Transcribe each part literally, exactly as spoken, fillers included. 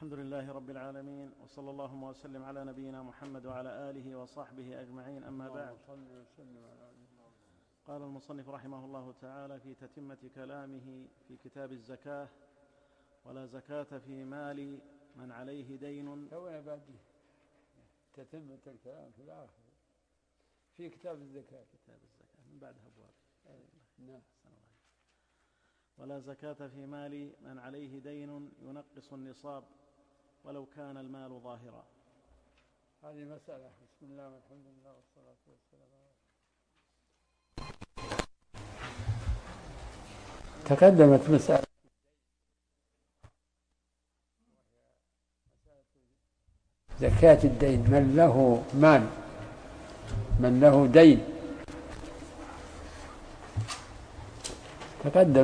الحمد لله رب العالمين، وصلى اللهم وسلم على نبينا محمد وعلى آله وصحبه أجمعين. أما بعد، قال المصنف رحمه الله تعالى في تتمة كلامه في كتاب الزكاة: ولا زكاة في مال من عليه دين. تونا بعد تتمة الكلام في الآخر في كتاب الزكاة. كتاب الزكاة من بعد أبواب. نعم. ولا زكاة في مال من عليه دين ينقص النصاب ولو كان المال ظاهرا. هذه مسألة. بسم الله والحمد لله والصلاة والسلام على تقدمت مسألة زكاة الدين، من له مال، من له دين. تقدم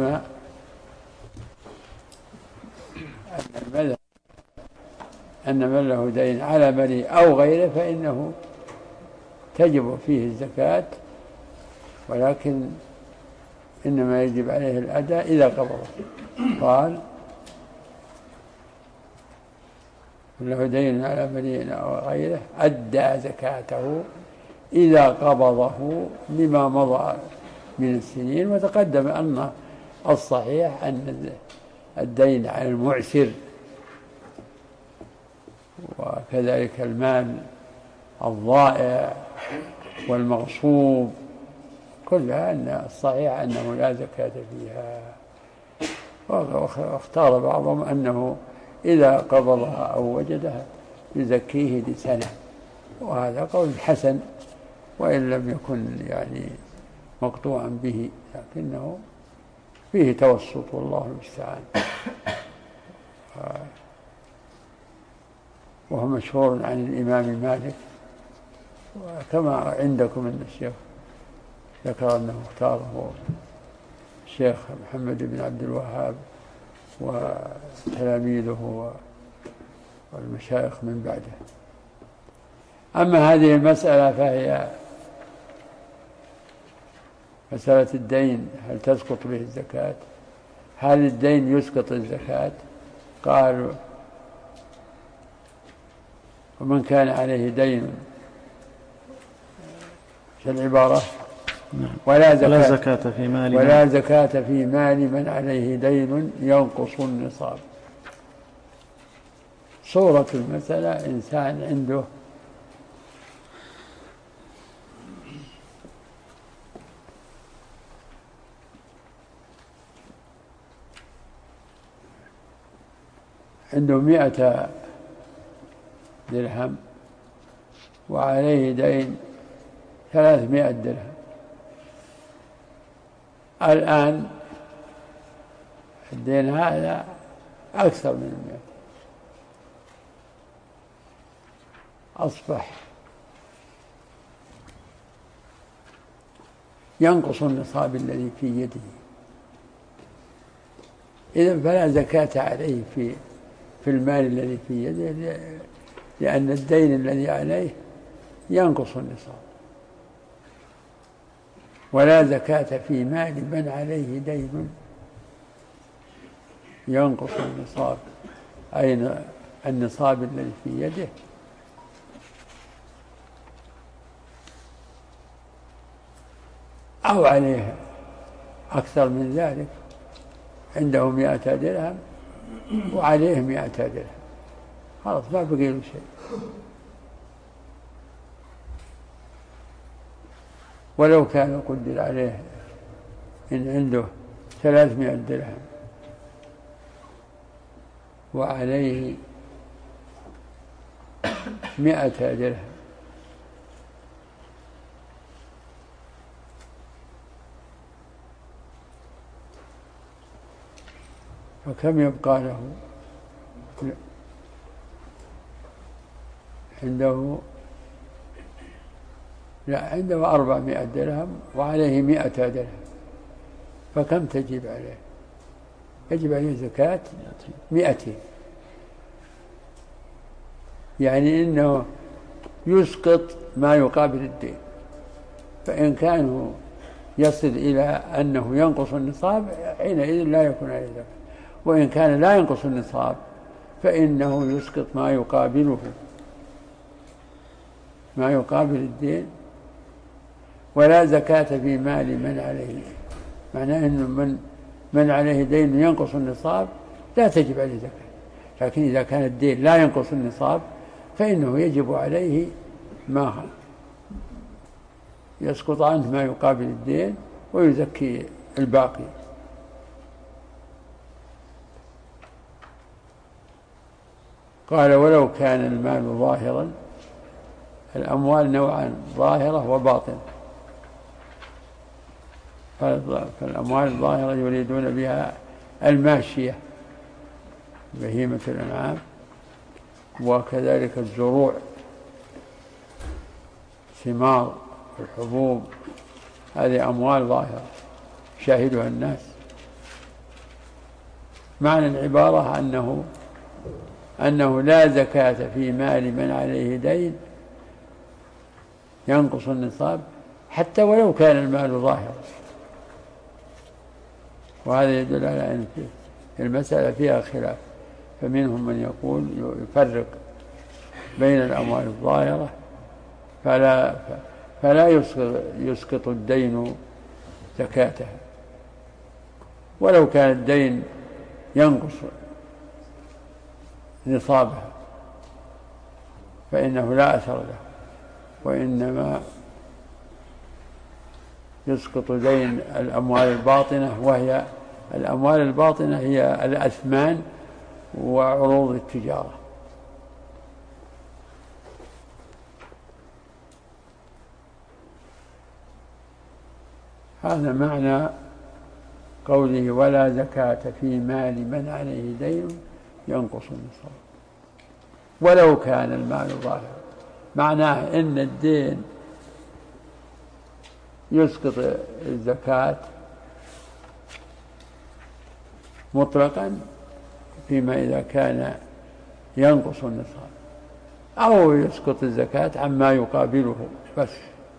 أن المذهب أن من له دين على ملي أو غيره فإنه تجب فيه الزكاة، ولكن إنما يجب عليه الأداء إذا قبضه. قال: من له دين على ملي أو غيره أدى زكاته إذا قبضه لما مضى من السنين. وتقدم أن الصحيح أن الدين على المعسر وكذلك المال الضائع والمغصوب كلها أن الصحيح أنه لا زكاة فيها. واختار بعضهم أنه إذا قبضها أو وجدها يزكيه لسنة، وهذا قول حسن وإن لم يكن يعني مقطوعا به، لكنه فيه توسط والله المستعان. وهو مشهور عن الإمام مالك، وكما عندكم أن الشيخ ذكر أنه اختاره الشيخ محمد بن عبد الوهاب وتلاميذه والمشايخ من بعده. أما هذه المسألة فهي مسألة الدين، هل تسقط به الزكاة؟ هل الدين يسقط الزكاة؟ قالوا: ومن كان عليه دين، في العبارة ولا زكاة, ولا زكاة في مال ولا زكاة في مال من عليه دين ينقص النصاب. صورة المسألة: إنسان عنده عنده مئة درهم وعليه دين ثلاثمائة درهم. الآن الدين هذا أكثر من المئة، أصبح ينقص النصاب الذي في يده. إذن فلا زكاة عليه في في المال الذي في يده، لأن الدين الذي عليه ينقص النصاب. ولا زكاة في مال من عليه دين ينقص النصاب، أي النصاب الذي في يده أو عليه أكثر من ذلك. عنده مئة درهم وعليه مئة درهم، خلاص ما بقي له شيء. ولو كان قدر عليه إن عنده ثلاثمائة درهم وعليه مئة درهم، فكم يبقى له؟ عنده لا عنده أربعمائة درهم وعليه مئة درهم، فكم تجب عليه؟ يجب عليه زكاة مئتين، يعني إنه يسقط ما يقابل الدين. فإن كانوا يصل إلى أنه ينقص النصاب حينئذ لا يكون عليه زكاة، وإن كان لا ينقص النصاب فإنه يسقط ما يقابله، ما يقابل الدين. ولا زكاة في مال من عليه، معناه أنه من من عليه دين ينقص النصاب لا تجب عليه زكاة، لكن إذا كان الدين لا ينقص النصاب فإنه يجب عليه ما يسقط عنه ما يقابل الدين ويزكي الباقي. قال ولو كان المال ظاهرا، الأموال نوعان، ظاهرة وباطنة. فالأموال الظاهرة يريدون بها الماشية بهيمة الأنعام، وكذلك الزروع، ثمار الحبوب، هذه أموال ظاهرة شاهدها الناس. معنى العبارة أنه أنه لا زكاة في مال من عليه دين ينقص النصاب حتى ولو كان المال ظاهرا. وهذا يدل على أن المسألة فيها خلاف، فمنهم من يقول يفرق بين الأموال الظاهرة فلا فلا يسقط الدين زكاتها، ولو كان الدين ينقص نصابها فإنه لا أثر له، وإنما يسقط دين الأموال الباطنة، وهي الأموال الباطنة هي الأثمان وعروض التجارة. هذا معنى قوله ولا زكاة في مال من عليه دين ينقص النصاب ولو كان المال ظاهرا. معناه إن الدين يسقط الزكاة مطلقا فيما إذا كان ينقص النصاب، أو يسقط الزكاة عما يقابله بس.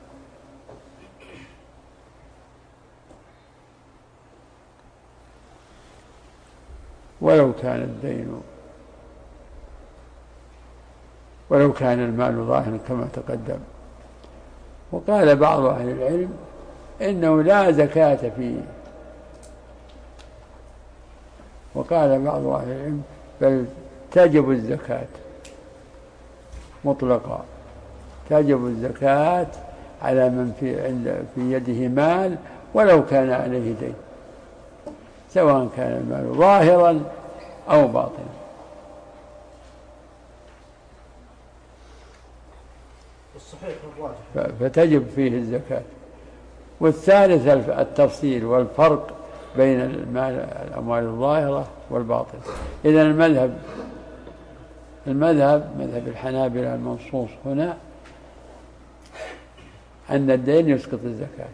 ولو كان الدين ولو كان المال ظاهرا كما تقدم. وقال بعض أهل العلم إنه لا زكاة فيه، وقال بعض أهل العلم بل تجب الزكاة مطلقا، تجب الزكاة على من في عند في يده مال ولو كان عليه دين، سواء كان المال ظاهرا أو باطنا. فتجب فيه الزكاة. والثالث التفصيل والفرق بين المال الأموال الظاهرة والباطنة. إذن المذهب المذهب مذهب الحنابلة المنصوص هنا أن الدين يسقط الزكاة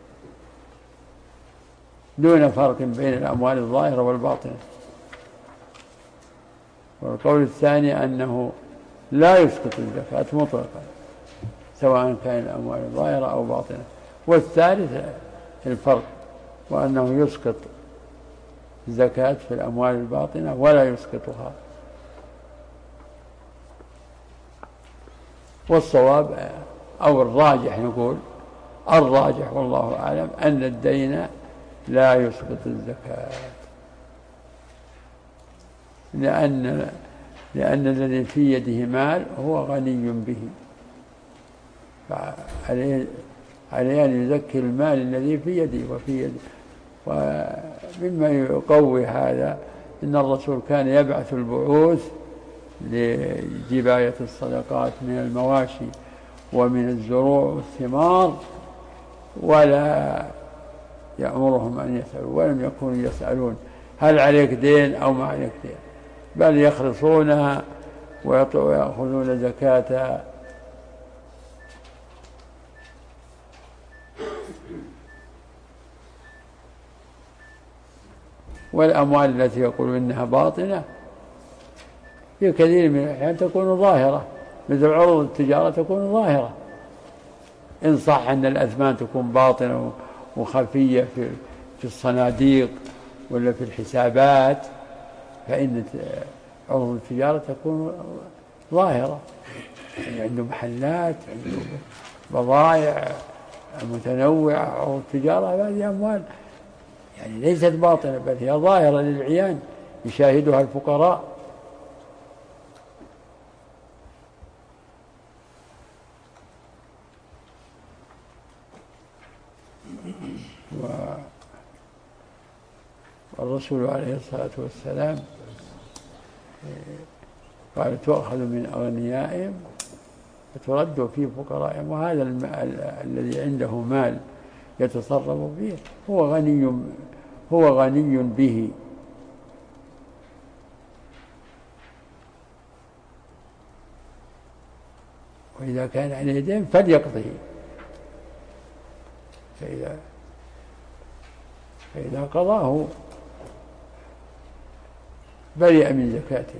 دون فرق بين الأموال الظاهرة والباطنة. والقول الثاني أنه لا يسقط الزكاة مطلقا سواء كان الأموال الظاهرة أو باطنة. والثالث الفرق، وأنه يسقط الزكاة في الأموال الباطنة ولا يسقطها. والصواب أو الراجح، نقول الراجح والله أعلم، أن الدين لا يسقط الزكاة، لأن لأن الذي في يده مال هو غني به، فعليه عليه أن يزكي المال الذي في يده وفي يده. ومما يقوي هذا إن الرسول كان يبعث البعوث لجباية الصدقات من المواشي ومن الزروع والثمار، ولا يأمرهم أن يسألوا، ولم يكونوا يسألون هل عليك دين أو ما عليك دين، بل يخلصونها ويأخذون زكاتها. والأموال التي يقولون إنها باطنة في كثير من الأحيان تكون ظاهرة، مثل عروض التجارة تكون ظاهرة، إن صح أن الأثمان تكون باطنة وخفية في في الصناديق ولا في الحسابات، فإن عروض التجارة تكون ظاهرة، يعني عنده محلات، عنده بضائع متنوعة. عروض التجارة هذه أموال يعني ليست باطنة، بل هي ظاهرة للعيان يشاهدها الفقراء. والرسول عليه الصلاة والسلام قال تؤخذ من أغنيائهم فترد في فقرائهم. وهذا الذي عنده مال يتصرف فيه هو غني هو غني به، وإذا كان عليه دين فليقضه، فإذا فإذا قضاه برئ من زكاته.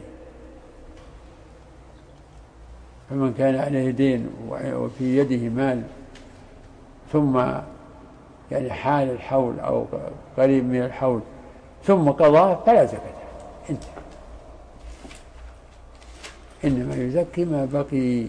فمن كان عليه دين وفي يده مال ثم يعني حال الحول أو قريب من الحول ثم قضاه فلا زكاة، انتهى. إنما يزكي ما بقي.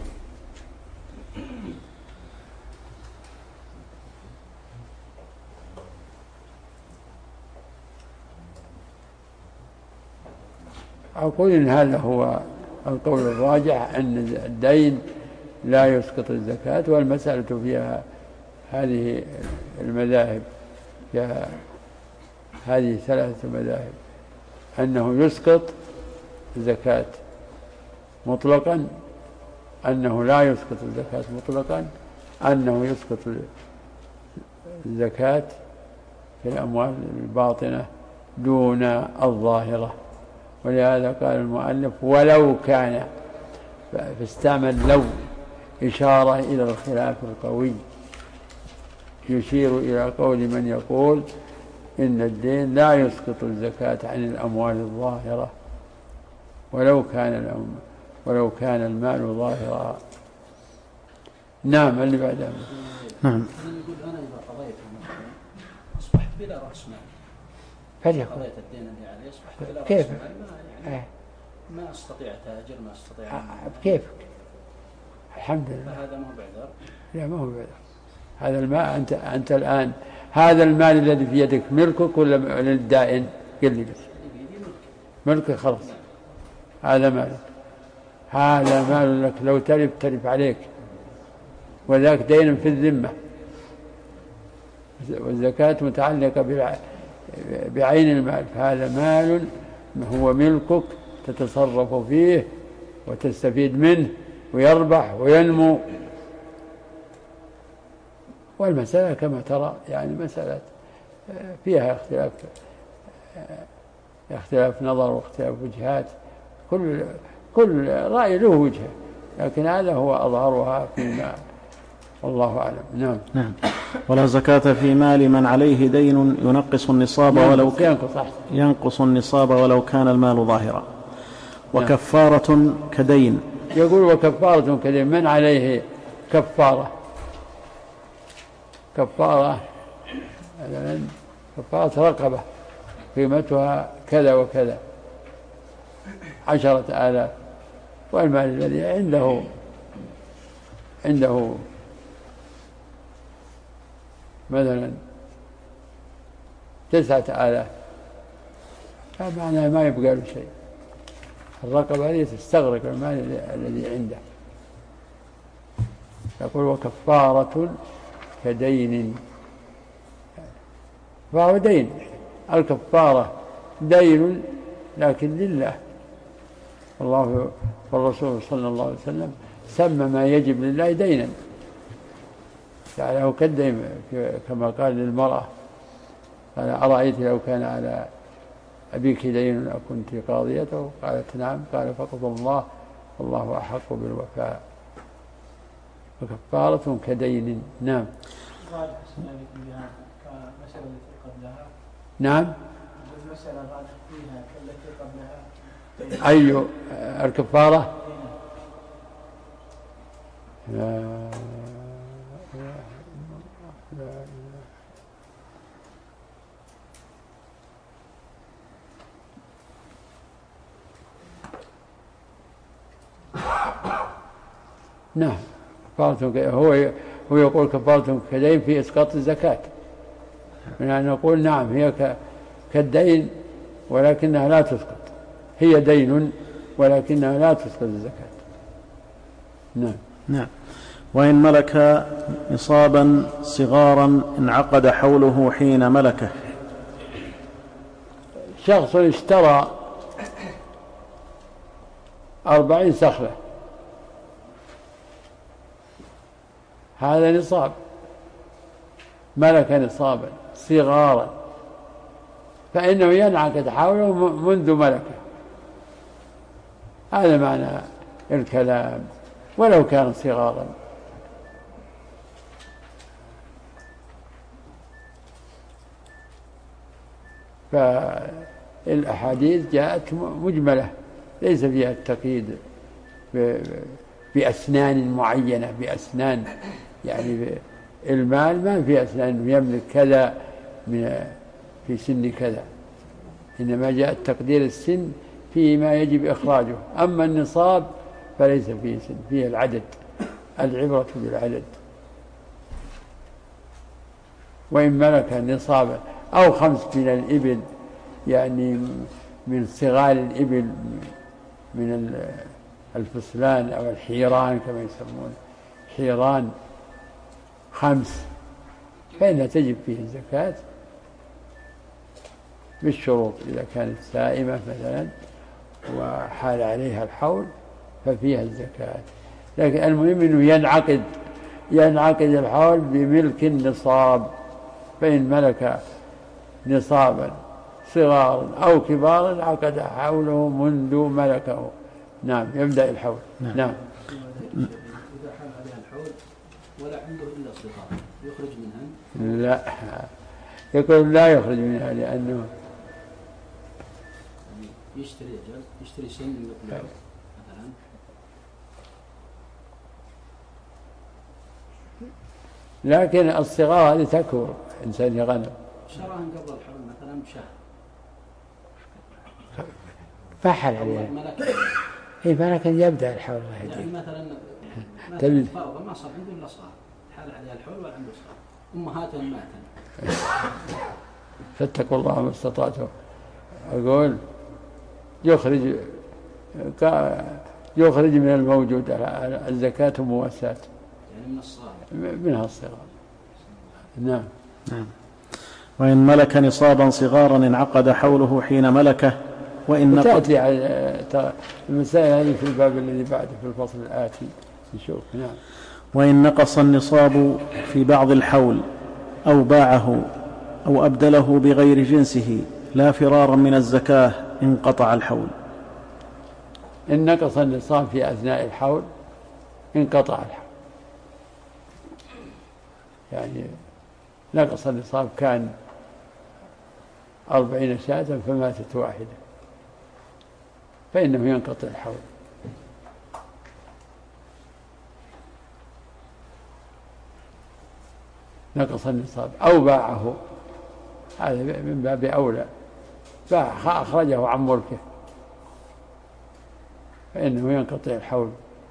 أقول إن هذا هو القول الراجح، أن الدين لا يسقط الزكاة. والمسألة فيها هذه المذاهب، فيها هذه ثلاثة مذاهب: أنه يسقط الزكاة مطلقا، أنه لا يسقط الزكاة مطلقا، أنه يسقط الزكاة في الأموال الباطنة دون الظاهرة. ولهذا قال المؤلف ولو كان، فاستعمل لو إشارة إلى الخلاف القوي، يشير إلى قول من يقول إن الدين لا يسقط الزكاة عن الأموال الظاهرة ولو كان ولو كان المال ظاهرا. نعم. اللي بعده. نعم. يقول أنا إذا قضيت أصبحت بلا رأس مال، فليكن قضيت الدين اللي علي أصبحت بلا كيف؟ رأس مال، يعني ما أستطيع تاجر، ما أستطيع بكيفك. الحمد لله. فهذا ما هو بعذر. لا ما هو بعذر. هذا المال أنت أنت الآن هذا المال الذي في يدك ملكك ولا للدائن؟ قل لي بس. ملكك خلاص، هذا مالك، هذا مال لك، لو تلف تلف عليك، وذاك دين في الذمة. والزكاة متعلقة بعين المال، فهذا مال هو ملكك تتصرف فيه وتستفيد منه ويربح وينمو. والمسألة كما ترى يعني مسألة فيها اختلاف اختلاف نظر واختلاف وجهات، كل كل رأي له وجهه، لكن هذا هو أظهرها فيما والله أعلم. نعم. نعم. ولا زكاة في مال من عليه دين ينقص النصاب ولو ينقص, ينقص النصاب ولو كان المال ظاهرا. وكفارة كدين. يقول وكفارة كدين، من عليه كفارة كفارة مثلا كفارة رقبة قيمتها كذا وكذا عشرة آلاف، والمال الذي عنده عنده مثلا تسعة آلاف، فمعناه ما يبقى له شيء. الرقبة هذه تستغرق المال الذي عنده. يقول وكفارة كدين، فهو دين. الكفارة دين لكن لله، والله والرسول صلى الله عليه وسلم سمى ما يجب لله دينا، جعله كالدين كما قال للمرأة قال أرأيت لو كان على أبيك دين أكنت قاضيته؟ قالت نعم. قال فقضى الله والله أحق بالوفاء. وكفارة كدين. نعم. نعم. المسألة فيها التي قبلها أي الكفارة؟ لا لا لا نعم كفارة، هو هو يقول كفارة كدين في إسقاط الزكاة، يعني نقول نعم هي كالدين ولكنها لا تسقط، هي دين ولكنها لا تسقط الزكاة. نعم. نعم. وإن ملك نصابا صغارا انعقد حوله حين ملكه. شخص اشترى أربعين صخرة، هذا نصاب، ملك نصابا صغارا، فإنه ينعقد حوله منذ ملكه، هذا معنى الكلام، ولو كان صغارا. فالأحاديث جاءت مجملة ليس فيها التقييد بأسنان معينة، بأسنان يعني المال ما في أسنان يملك كذا من في سن كذا، إنما جاء تقدير السن فيما يجب إخراجه، أما النصاب فليس فيه سن، فيه العدد، العبرة بالعدد. وإن ملك نصابا أو خمس من الإبل، يعني من صغار الإبل من الفصلان أو الحيران كما يسمون حيران خمس، فإنها تجب فيه الزكاة بالشروط، إذا كانت سائمة مثلا وحال عليها الحول ففيها الزكاة. لكن المهم أنه ينعقد ينعقد الحول بملك النصاب، فإن ملك نصابا صغارا أو كبارا عقد حوله منذ ملكه. نعم يبدأ الحول. نعم, نعم. إذا حال عليها الحول ولا عنده إلا صغار يخرج منها؟ لا، يقول لا يخرج منها، لأنه يشتري أجل يشتري سن مثلا، لكن الصغار هذه تكبر إنسان يغنم شراهن قبل الحول مثلا بشهر فحل عليه إيه ملكا يبدأ الحول، يعني مثلا مثلا فرضا ما صار عنده إلا صغار، حال عليها الحول ولا عنده صغار، أمهاتهم ماتن. فاتقوا الله ما استطعتم. أقول يخرج يخرج من الموجود الزكاة مواساة، يعني من الصغار منها الصغار. نعم. نعم. وإن ملك نصابا صغارا انعقد حوله حين ملكه. وإن وتأتي المسائل هذه في الباب الذي بعده في الفصل الآتي نشوف. نعم. وإن نقص النصاب في بعض الحول أو باعه أو أبدله بغير جنسه لا فرارا من الزكاة انقطع الحول. إن نقص النصاب في أثناء الحول انقطع الحول، يعني نقص النصاب كان أربعين شاة فماتت واحدة فإنه ينقطع الحول. نقص النصاب أو باعه، هذا من باب أولى، باع أخرجه عن ملكه فإنه ينقطع الحول.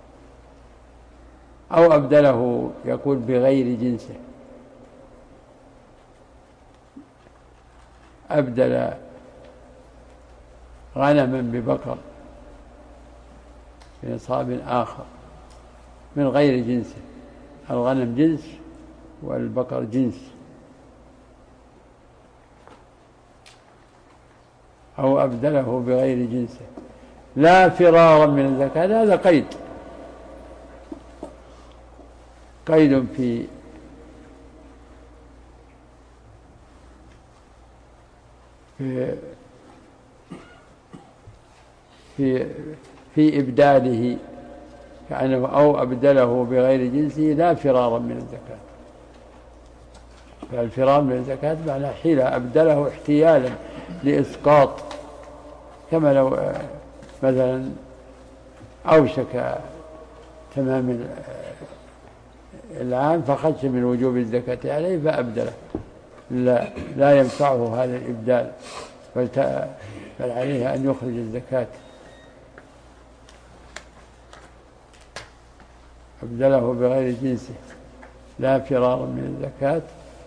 أو أبدله، يقول بغير جنسه، أبدل غنما ببقر بنصاب آخر من غير جنسه، الغنم جنس والبقر جنس. أو أبدله بغير جنسه لا فرارا من الزكاة، هذا قيد قيد في في في, في إبداله، كأنه أو أبدله بغير جنسه لا فرارا من الزكاة. فالفرار من الزكاة معنى حيلة، أبدله احتيالا لإسقاط، كما لو مثلا أوشك تمام العام فخش من وجوب الزكاة عليه فأبدله، لا, لا ينفعه هذا الإبدال، بل عليه أن يخرج الزكاة. أبدله بغير جنسه لا فرارا من الزكاة.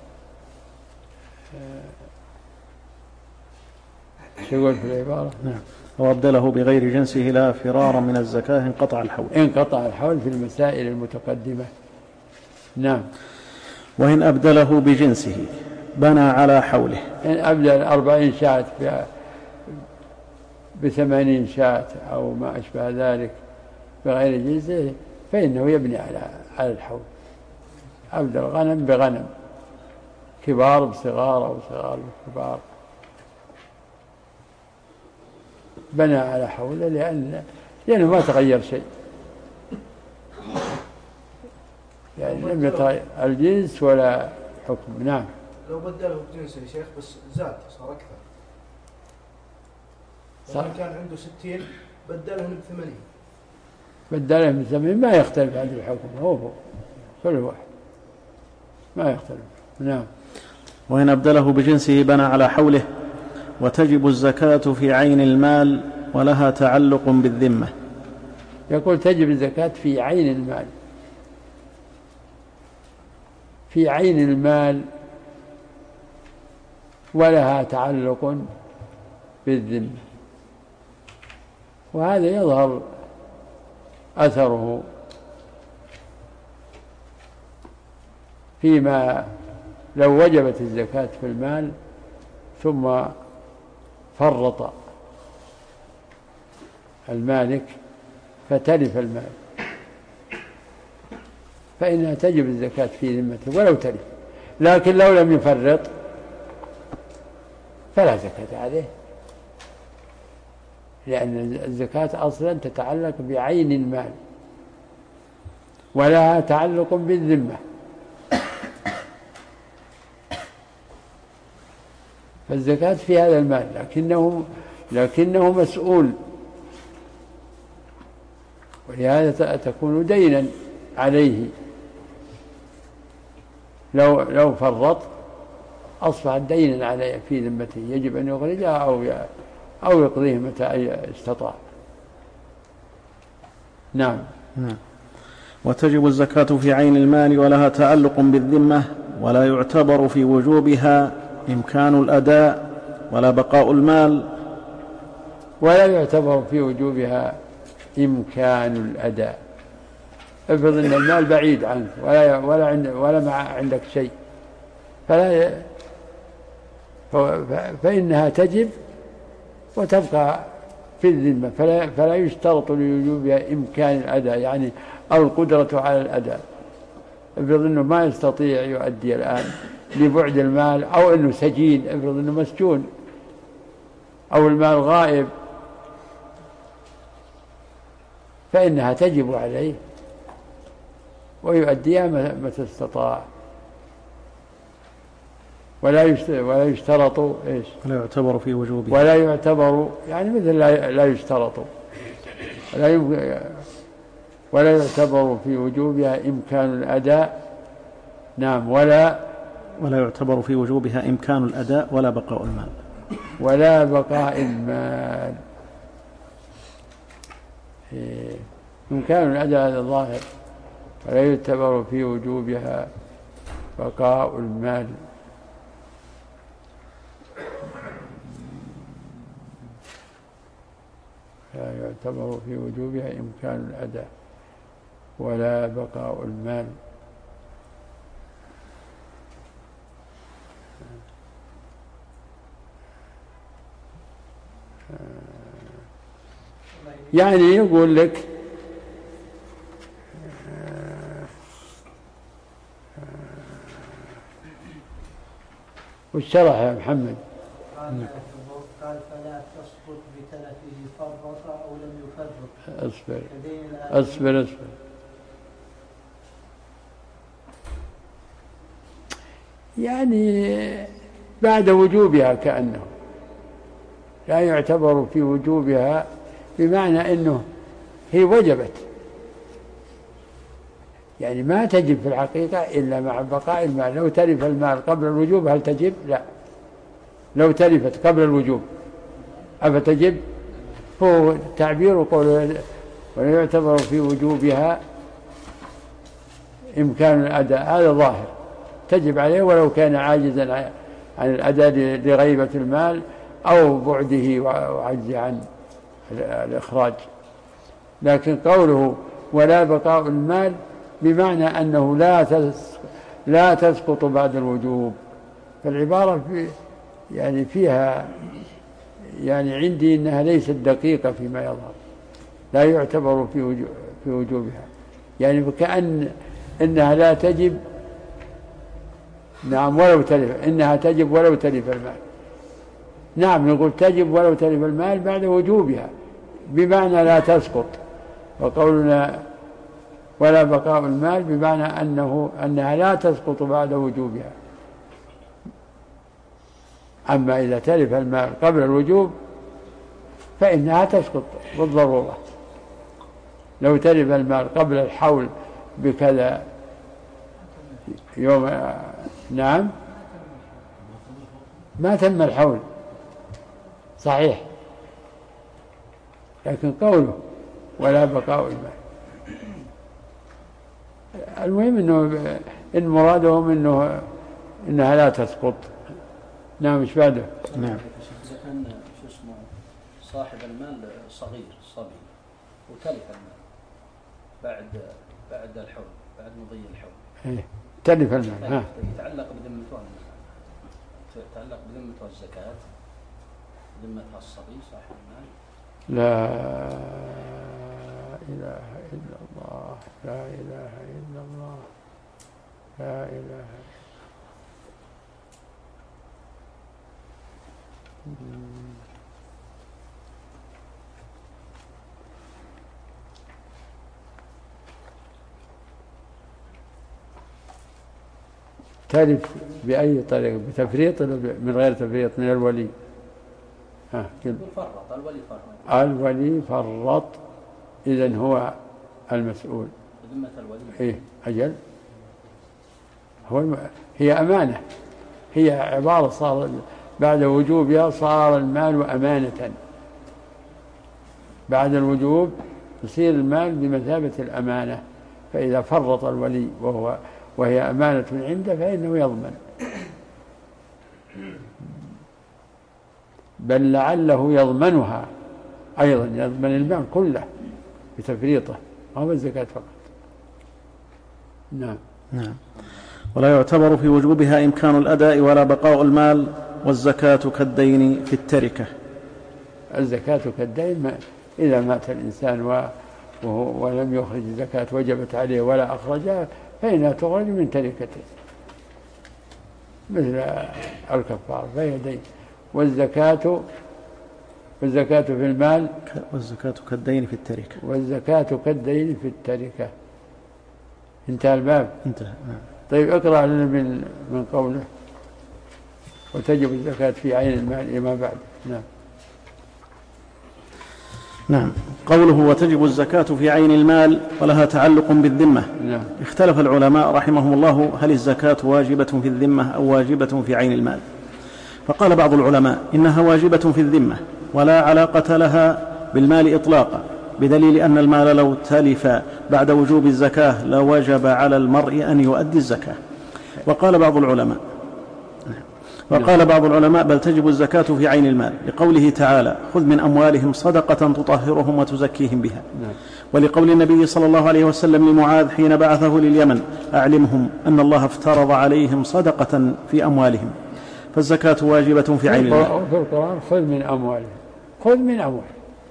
شو يقول في العبارة؟ نعم. وأبدله بغير جنسه لا فرارا من الزكاة انقطع الحول. انقطع الحول في المسائل المتقدمة. نعم. وإن أبدله بجنسه بنى على حوله. إن أبدل أربعين شاة بثمانين شاة أو ما أشبه ذلك بغير جنسه فإنه يبني على على الحول. أبدل غنم بغنم، كبار بصغار أو صغار بكبار، بنى على حوله لأن لأنه ما تغير شيء، يعني لم يتغير الجنس ولا حكم. نعم. لو بدله بجنسه يا شيخ بس زاد صار أكثر، صار كان عنده ستين بدله بثمانين، بدله بثمانين ما يختلف عند الحكم، هو هو كل واحد ما يختلف. نعم. وإن أبدله بجنسه بنى على حوله. وتجب الزكاة في عين المال ولها تعلق بالذمة. يقول تجب الزكاة في عين المال. في عين المال ولها تعلق بالذمة، وهذا يظهر أثره فيما لو وجبت الزكاة في المال ثم فرط المالك فتلف المال فإنها تجب الزكاة في ذمته ولو تلف، لكن لو لم يفرط فلا زكاة عليه، لأن الزكاة أصلا تتعلق بعين المال ولها تعلق بالذمة، فالزكاة في هذا المال لكنه لكنه مسؤول، ولهذا تكون دينا عليه. لو لو فرط أصبح دينا عليه في ذمته، يجب أن يخرجها أو أو يقضيه متى استطاع. نعم. نعم. وتجب الزكاة في عين المال ولها تعلق بالذمة، ولا يعتبر في وجوبها إمكان الأداء ولا بقاء المال. ولا يعتبر في وجوبها إمكان الأداء. افرض أن المال بعيد عنك ولا ولا عند ولا مع عندك شيء، فلا فإنها تجب وتبقى في الذمة، فلا فلا يشترط لوجوبها إمكان الأداء، يعني القدرة على الأداء. افرض أنه ما يستطيع يؤدي الآن لبعد المال، أو أنه سجين، افرض أنه مسجون أو المال غائب، فإنها تجب عليه ويؤديها متى استطاع. ولا ولا يشترط ايش؟ ولا يعتبر في وجوبها. ولا يعتبر يعني مثل لا لا يشترط ولا ولا يعتبر في وجوبها إمكان الأداء. نعم. ولا ولا يعتبر في وجوبها إمكان الأداء ولا بقاء المال. ولا بقاء المال. إمكان الأداء هذا ظاهر. ولا يعتبر في وجوبها بقاء المال. لا يعتبر في وجوبها إمكان الأداء ولا بقاء المال. يعني يقول لك والشرح يا محمد. قال فلا تسقط بتلفه فرط أو لم يفرط. أصبر أصبر أصبر يعني بعد وجوبها كأنه لا يعتبر في وجوبها، بمعنى أنه هي وجبت، يعني ما تجب في الحقيقة إلا مع بقاء المال. لو تلف المال قبل الوجوب هل تجب؟ لا. لو تلفت قبل الوجوب أفتجب؟ هو تعبير قوله ولا يعتبر في وجوبها إمكان الأداء، هذا ظاهر، تجب عليه ولو كان عاجزا عن الأداء لغيبة المال أو بعده وعجزه عن الإخراج. لكن قوله ولا بقاء المال بمعنى أنه لا لا تسقط بعد الوجوب، فالعبارة في يعني فيها يعني عندي أنها ليست دقيقة فيما يظهر، لا يعتبر في في وجوبها، يعني كأن إنها لا تجب. نعم ولو تلف، إنها تجب ولو تلف المال. نعم نقول تجب ولو تلف المال بعد وجوبها بمعنى لا تسقط، وقولنا ولا بقاء المال بمعنى أنه أنها لا تسقط بعد وجوبها. أما إذا تلف المال قبل الوجوب فإنها تسقط بالضرورة. لو تلف المال قبل الحول بكذا يوم، نعم ما تم الحول صحيح، لكن قوله ولا بقاء المال المهم انه ان مرادهم انه انها لا تسقط. نعم مش بعده. نعم. اذا كان شو اسمه صاحب المال صغير صبي وتلف المال بعد بعد الحول، بعد مضي الحول، ايه تلف المال، ها يتعلق بذمته يتعلق بذمته الزكاة، ذمتها الصبي صاحب المال. لا إله إلا الله، لا إله إلا الله، لا إله إلا الله. تلف بأي طريقة، بتفريط ولا من غير تفريط من الولي؟ ها فرط الولي فرط الولي فرط، إذن هو المسؤول. ذمة الولي إيه أجل، هو الم... هي أمانة، هي عبارة صار بعد وجوبها صار المال أمانة، بعد الوجوب يصير المال بمثابة الأمانة، فإذا فرط الولي وهو وهي أمانة عنده فإنه يضمن، بل لعله يضمنها أيضا، يضمن المال كله بتفريطه، ما هو الزكاة فقط. نعم. نعم. ولا يعتبر في وجوبها إمكان الأداء ولا بقاء المال، والزكاة كالدين في التركة. الزكاة كالدين، إذا مات الإنسان وهو ولم يخرج الزكاة وجبت عليه ولا أخرجها فإنها تخرج من تركته مثل الكفار، فهي دين. والزكاة والزكاة في المال، والزكاة كالدين في التركة، والزكاة كالدين في التركة. انتهى الباب. انتهى. نعم. طيب اقرأ لنا من من قوله وتجب الزكاة في عين المال ما بعد. نعم. نعم. قوله وتجب الزكاة في عين المال ولها تعلق بالذمة. نعم. اختلف العلماء رحمهم الله هل الزكاة واجبة في الذمة أو واجبة في عين المال، فقال بعض العلماء إنها واجبة في الذمة ولا علاقة لها بالمال إطلاقا، بدليل أن المال لو تلف بعد وجوب الزكاة لوجب على المرء أن يؤدي الزكاة. وقال بعض العلماء وقال بعض العلماء بل تجب الزكاة في عين المال، لقوله تعالى خذ من أموالهم صدقة تطهرهم وتزكيهم بها، ولقول النبي صلى الله عليه وسلم لمعاذ حين بعثه لليمن أعلمهم أن الله افترض عليهم صدقة في أموالهم، فالزكاة واجبة في عين المال. في القرآن خذ من أموالهم، خذ من أموالهم.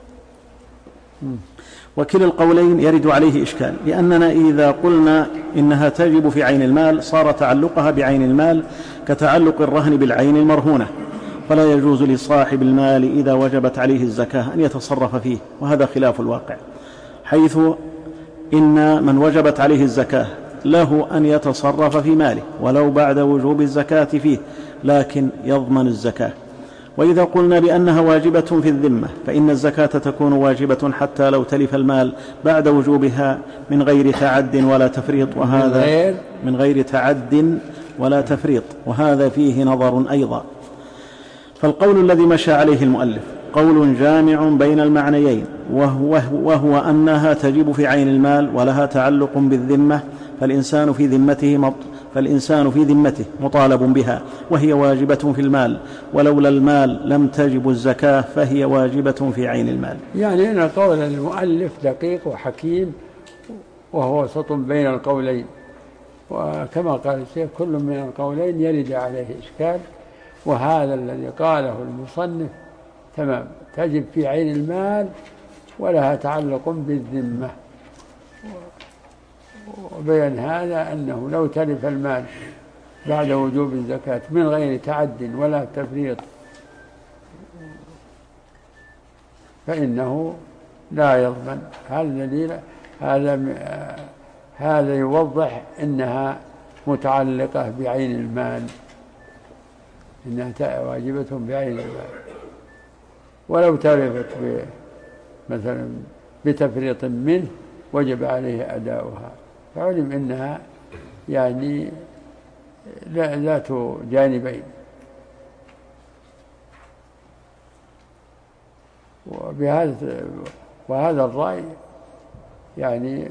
وكلا القولين يرد عليه إشكال، لأننا إذا قلنا إنها تجب في عين المال صار تعلقها بعين المال كتعلق الرهن بالعين المرهونة، فلا يجوز لصاحب المال إذا وجبت عليه الزكاة أن يتصرف فيه، وهذا خلاف الواقع، حيث إن من وجبت عليه الزكاة له أن يتصرف في ماله ولو بعد وجوب الزكاة فيه، لكن يضمن الزكاة. وإذا قلنا بأنها واجبة في الذمة فإن الزكاة تكون واجبة حتى لو تلف المال بعد وجوبها من غير تعد ولا تفريط، وهذا من غير تعد ولا تفريط، وهذا فيه نظر أيضا. فالقول الذي مشى عليه المؤلف قول جامع بين المعنيين، وهو, وهو أنها تجب في عين المال ولها تعلق بالذمة، فالإنسان في ذمته فالإنسان في ذمته مطالب بها، وهي واجبة في المال، ولولا المال لم تجب الزكاة، فهي واجبة في عين المال. يعني أن قول المؤلف دقيق وحكيم، وهو وسط بين القولين، وكما قال الشيخ كل من القولين يرد عليه إشكال، وهذا الذي قاله المصنف تمام، تجب في عين المال ولها تعلق بالذمة. وبين هذا أنه لو تلف المال بعد وجوب الزكاة من غير تعد ولا تفريط فإنه لا يضمن. هذا دليل، هذا هذا يوضح أنها متعلقة بعين المال، إنها واجبة بعين المال، ولو تلفت مثلا بتفريط منه وجب عليه أداؤها، فعلم إنها يعني ذات جانبين. وبهذا وهذا الرأي يعني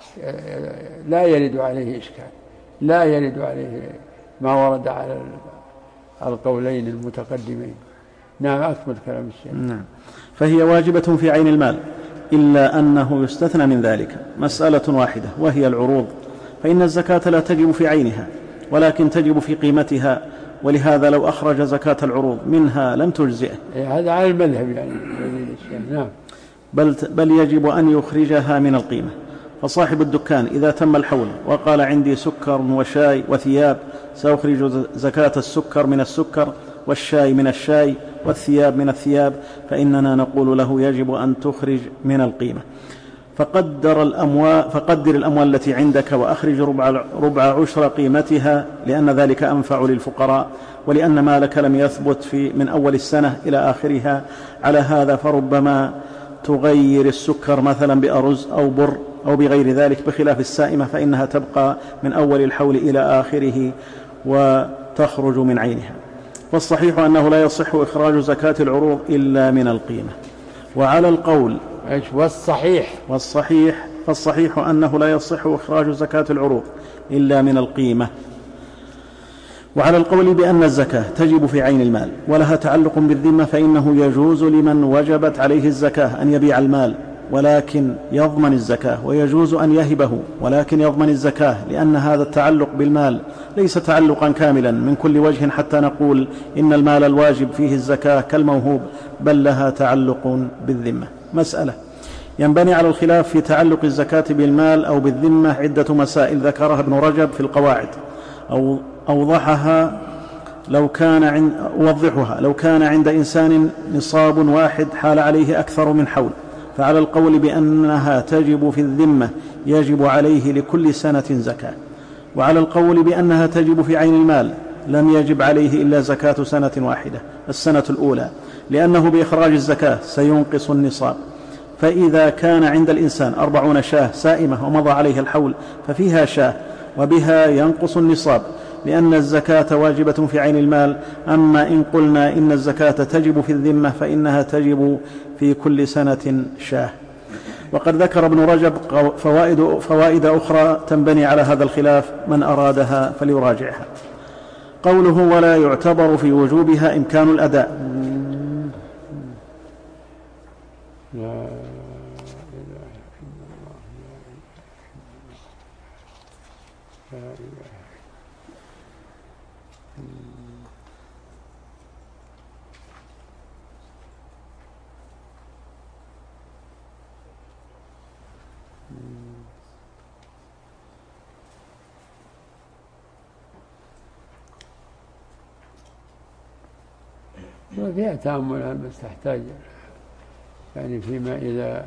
لا يرد عليه إشكال، لا يرد عليه ما ورد على القولين المتقدمين. نعم، أكمل كلام الشيخ. نعم. فهي واجبة في عين المال، إلا أنه يستثنى من ذلك مسألة واحدة، وهي العروض، فإن الزكاة لا تجب في عينها ولكن تجب في قيمتها، ولهذا لو أخرج زكاة العروض منها لم تجزئه. هذا على المذهب يعني. نعم. بل, بل يجب أن يخرجها من القيمة. فصاحب الدكان إذا تم الحول وقال عندي سكر وشاي وثياب، سأخرج زكاة السكر من السكر والشاي من الشاي والثياب من الثياب، فإننا نقول له يجب أن تخرج من القيمة. فقدر الأموال, فقدر الأموال التي عندك وأخرج ربع, ربع عشر قيمتها، لأن ذلك أنفع للفقراء، ولأن مالك لم يثبت في من أول السنة إلى آخرها. على هذا فربما تغير السكر مثلا بأرز أو بر أو بغير ذلك، بخلاف السائمة فإنها تبقى من أول الحول إلى آخره وتخرج من عينها. والصحيح أنه لا يصح إخراج زكاة العروض إلا من القيمة. وعلى القول والصحيح والصحيح فالصحيح أنه لا يصح إخراج زكاة العروض إلا من القيمة. وعلى القول بأن الزكاة تجب في عين المال ولها تعلق بالذمة، فإنه يجوز لمن وجبت عليه الزكاة أن يبيع المال ولكن يضمن الزكاة، ويجوز أن يهبه ولكن يضمن الزكاة، لأن هذا التعلق بالمال ليس تعلقا كاملا من كل وجه حتى نقول إن المال الواجب فيه الزكاة كالموهوب، بل لها تعلق بالذمة. مسألة ينبني على الخلاف في تعلق الزكاة بالمال أو بالذمة عدة مسائل ذكرها ابن رجب في القواعد، أو أوضحها لو كان عند أوضحها لو كان عند إنسان نصاب واحد حال عليه أكثر من حول، فعلى القول بأنها تجب في الذمة يجب عليه لكل سنة زكاة، وعلى القول بأنها تجب في عين المال لم يجب عليه إلا زكاة سنة واحدة السنة الأولى، لأنه بإخراج الزكاة سينقص النصاب. فإذا كان عند الإنسان أربعون شاة سائمة ومضى عليه الحول ففيها شاة وبها ينقص النصاب، لأن الزكاة واجبة في عين المال. أما إن قلنا إن الزكاة تجب في الذمة فإنها تجب في كل سنة شاة. وقد ذكر ابن رجب فوائد, فوائد أخرى تنبني على هذا الخلاف، من أرادها فليراجعها. قوله ولا يعتبر في وجوبها إمكان الأداء. لا فيها تأمل، بس تحتاج يعني فيما إذا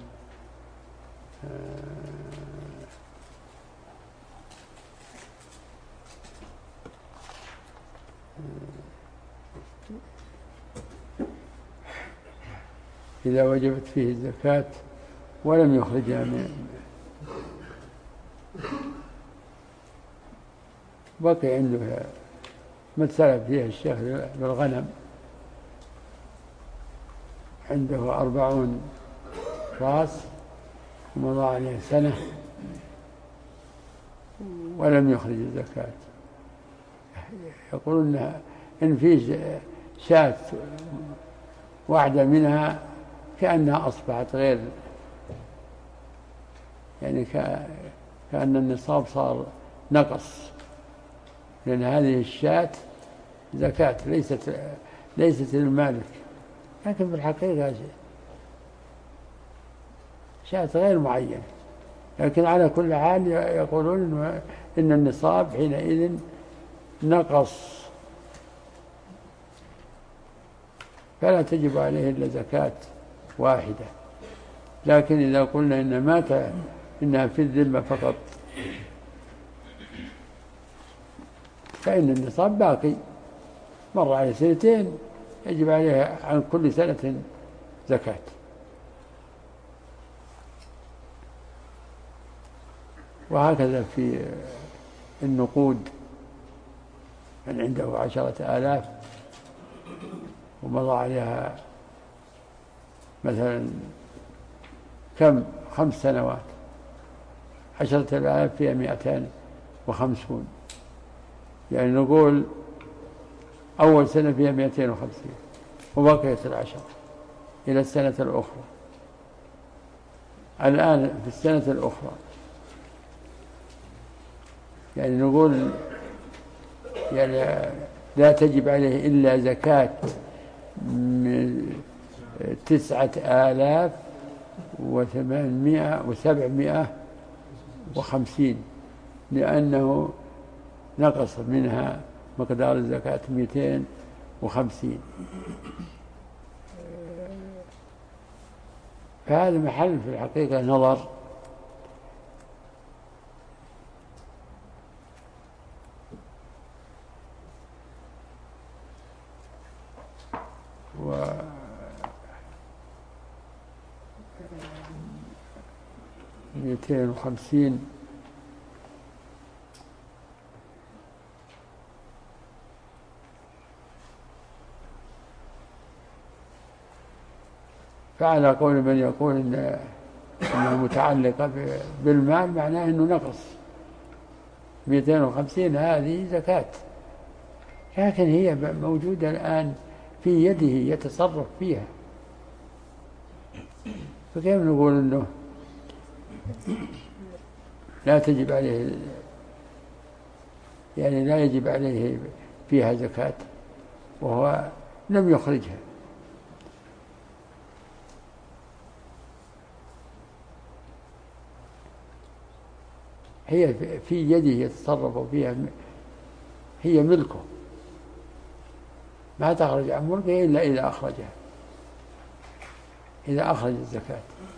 إذا وجبت فيه الزكاة ولم يخرجها من بقي عنده مثل فيها الشيخ بالغنم، عنده أربعون راس ومضى عليه سنة ولم يخرج الزكاة، يقولون إن في شاة واحدة منها كأنها أصبحت غير، يعني كأن النصاب صار نقص، لأن هذه الشاة زكاة ليست ليست للمالك، لكن في الحقيقة شاة غير معينة. لكن على كل حال يقولون إن النصاب حينئذ نقص، فلا تجب عليه إلا زكاة واحدة. لكن إذا قلنا إن مات إنها في الذمة فقط فإن النصاب باقي، مر عليه سنتين يجب عليه عن كل سنة زكاة. وهكذا في النقود، من عنده عشرة آلاف ومضى عليها مثلا كم خمس سنوات، عشرة آلاف فيها مئتان وخمسون، يعني نقول أول سنة فيها مئتين وخمسين وبقيت العشرة إلى السنة الأخرى. الآن في السنة الأخرى يعني نقول يعني لا تجب عليه إلا زكاة تسعة آلاف وثمانمائة وسبعمائة وخمسين، لأنه نقص منها مقدار الزكاة مئتين وخمسين. فهذا محل في الحقيقة نظر، و مئتين وخمسين فعلى قول من يقول إن إنها متعلقة بالمال معناه إنه نقص. مئتين وخمسين هذه زكاة، لكن هي موجودة الآن في يده يتصرف فيها، فكيف نقول إنه لا تجب عليه، يعني لا يجب عليه فيها زكاة وهو لم يخرجها؟ هي في يده يتصرف فيها، هي ملكه، ما تخرج عن ملكه إلا إذا أخرجها، إذا أخرج الزكاة.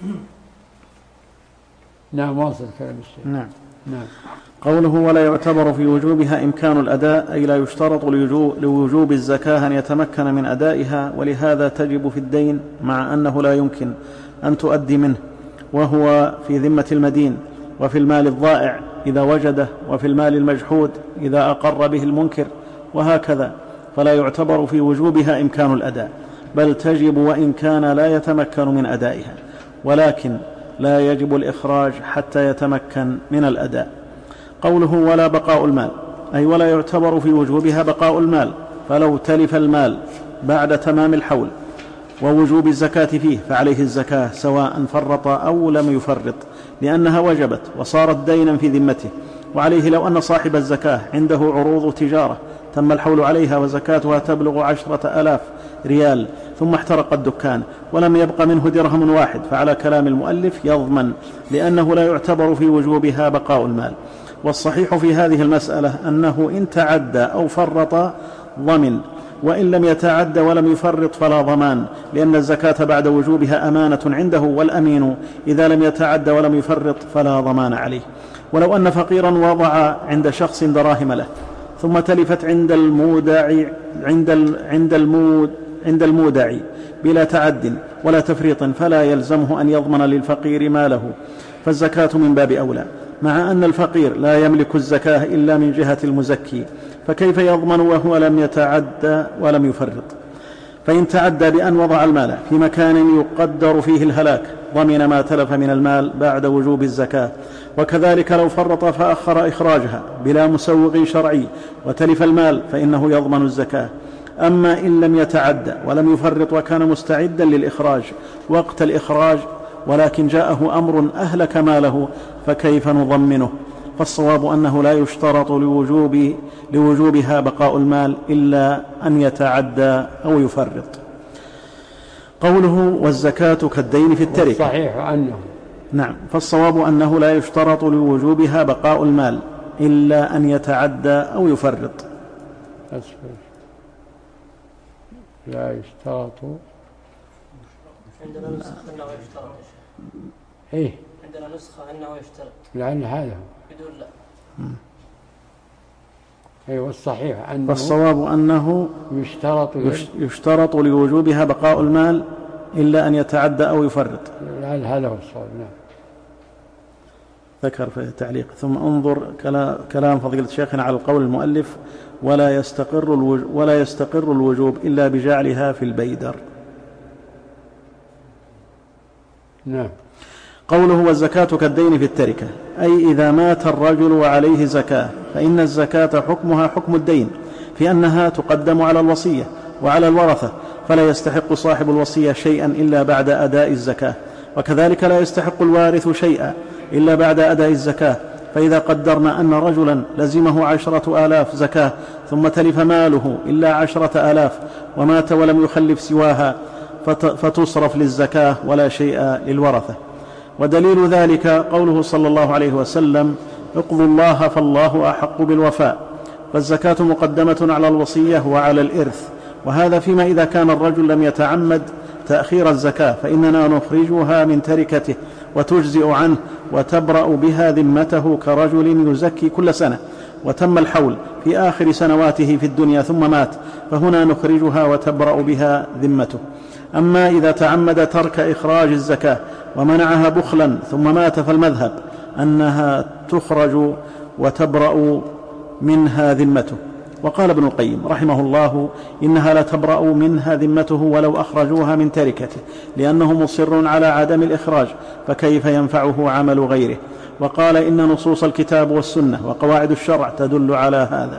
نعم، واصل كلام الشيخ. نعم. نعم. قوله ولا يعتبر في وجوبها إمكان الأداء، أي لا يشترط لوجوب الزكاة أن يتمكن من أدائها، ولهذا تجب في الدين مع أنه لا يمكن أن تؤدي منه، وهو في ذمة المدين، وفي المال الضائع إذا وجده، وفي المال المجحود إذا أقر به المنكر، وهكذا. فلا يعتبر في وجوبها إمكان الأداء، بل تجب وإن كان لا يتمكن من أدائها، ولكن لا يجب الإخراج حتى يتمكن من الأداء. قوله ولا بقاء المال، أي ولا يعتبر في وجوبها بقاء المال، فلو تلف المال بعد تمام الحول ووجوب الزكاة فيه فعليه الزكاة سواء فرط أو لم يفرط، لأنها وجبت وصارت دينا في ذمته. وعليه لو أن صاحب الزكاة عنده عروض تجارة تم الحول عليها وزكاتها تبلغ عشرة آلاف ريال، ثم احترق الدكان ولم يبق منه درهم واحد، فعلى كلام المؤلف يضمن، لأنه لا يعتبر في وجوبها بقاء المال. والصحيح في هذه المسألة أنه إن تعدى أو فرط ضمن، وإن لم يتعد ولم يفرط فلا ضمان، لأن الزكاة بعد وجوبها أمانة عنده، والأمين إذا لم يتعد ولم يفرط فلا ضمان عليه. ولو أن فقيرا وضع عند شخص دراهم له ثم تلفت عند المودع عند عند المود عند المودع بلا تعد ولا تفريط، فلا يلزمه أن يضمن للفقير ماله، فالزكاة من باب أولى، مع أن الفقير لا يملك الزكاة إلا من جهة المزكي، فكيف يضمن وهو لم يتعد ولم يفرط؟ فإن تعدى بأن وضع المال في مكان يقدر فيه الهلاك ضمن ما تلف من المال بعد وجوب الزكاة، وكذلك لو فرط فأخر إخراجها بلا مسوغ شرعي وتلف المال فإنه يضمن الزكاة. أما إن لم يتعد ولم يفرط وكان مستعدا للإخراج وقت الإخراج ولكن جاءه أمر أهلك ماله فكيف نضمنه؟ فالصواب أنه لا يشترط لوجوب لوجوبها بقاء المال إلا أن يتعدى أو يفرط. قوله والزكاة كالدين في التركة، صحيح أنه نعم، فالصواب أنه لا يشترط لوجوبها بقاء المال إلا أن يتعدى أو يفرط. لا يشترط، عندنا نسخة أنه يشترط. إيه عندنا نسخة أنه يشترط لأن هذا بدون لا. أي والصحيح أنه فالصواب أنه يشترط يشترط لوجوبها بقاء المال إلا أن يتعدى أو يفرط. لعل هذا هو الصواب. نعم. ذكر في التعليق. ثم انظر كلام فضيلة شيخنا على القول المؤلف ولا يستقر ولا يستقر الوجوب إلا بجعلها في البيدر. نعم. قوله والزكاة كالدين في التركة، أي إذا مات الرجل وعليه زكاة فإن الزكاة حكمها حكم الدين في أنها تقدم على الوصية وعلى الورثة، فلا يستحق صاحب الوصية شيئا إلا بعد أداء الزكاة، وكذلك لا يستحق الوارث شيئا إلا بعد أداء الزكاة. فإذا قدرنا أن رجلا لزمه عشرة آلاف زكاة ثم تلف ماله إلا عشرة آلاف ومات ولم يخلف سواها فتصرف للزكاة ولا شيء للورثة. ودليل ذلك قوله صلى الله عليه وسلم اقضوا الله فالله أحق بالوفاء، فالزكاة مقدمة على الوصية وعلى الإرث، وهذا فيما إذا كان الرجل لم يتعمد تأخير الزكاة فإننا نخرجها من تركته وتجزئ عنه وتبرأ بها ذمته كرجل يزكي كل سنة وتم الحول في آخر سنواته في الدنيا ثم مات، فهنا نخرجها وتبرأ بها ذمته. أما إذا تعمد ترك إخراج الزكاة ومنعها بخلا ثم مات فالمذهب أنها تخرج وتبرأ منها ذمته. وقال ابن القيم رحمه الله إنها لا تبرأ منها ذمته ولو أخرجوها من تركته لأنه مصر على عدم الإخراج، فكيف ينفعه عمل غيره؟ وقال إن نصوص الكتاب والسنة وقواعد الشرع تدل على هذا،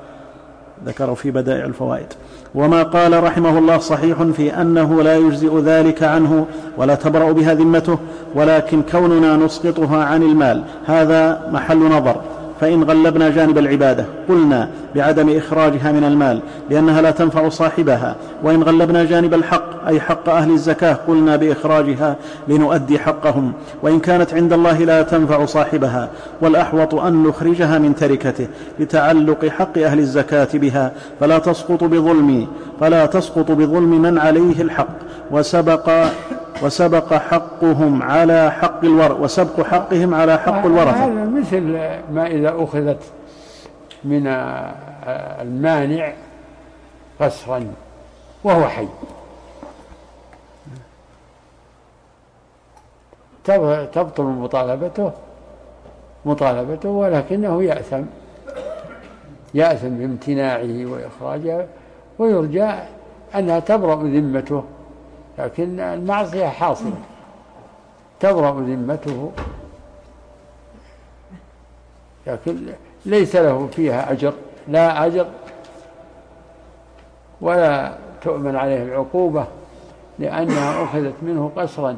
ذكروا في بدائع الفوائد. وما قال رحمه الله صحيح في أنه لا يجزئ ذلك عنه ولا تبرأ بها ذمته، ولكن كوننا نسقطها عن المال هذا محل نظر. فإن غلبنا جانب العبادة قلنا بعدم إخراجها من المال لأنها لا تنفع صاحبها، وإن غلبنا جانب الحق أي حق أهل الزكاة قلنا بإخراجها لنؤدي حقهم، وإن كانت عند الله لا تنفع صاحبها، والأحوط أن نخرجها من تركته لتعلق حق أهل الزكاة بها، فلا تسقط بظلم فلا تسقط بظلم من عليه الحق، وسبق وسبق حقهم على حق الورثة وسبق حقهم على حق الورثة. هذا مثل ما إذا أخذت من المانع قسرا وهو حي تبطل مطالبته مطالبته ولكنه يأثم يأثم بامتناعه وإخراجها، ويرجى أنها تبرأ ذمته، لكن المعصية حاصلة تبرأ ذمته، لكن ليس له فيها أجر، لا أجر ولا تؤمن عليه العقوبة لأنها أخذت منه قسرا.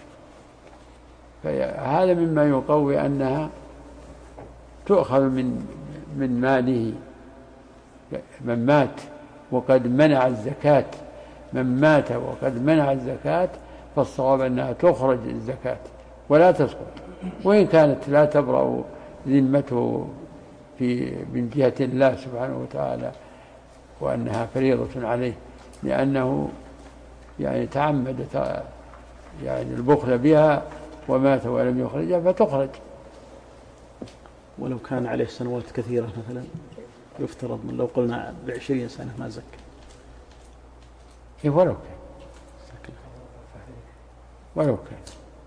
فهذا مما يقوي أنها تؤخذ من من ماله. من مات وقد منع الزكاة من مات وقد منع الزكاة فالصواب أنها تخرج الزكاة ولا تسقط، وإن كانت لا تبرأ ذمته في من جهة الله سبحانه وتعالى وأنها فريضة عليه لأنه يعني تعمد يعني البخل بها ومات ولم يخرجها فتخرج. ولو كان عليه سنوات كثيرة مثلا يفترض من لو قلنا بعشرين سنة ما زكى. إيه ولو كان ولو كان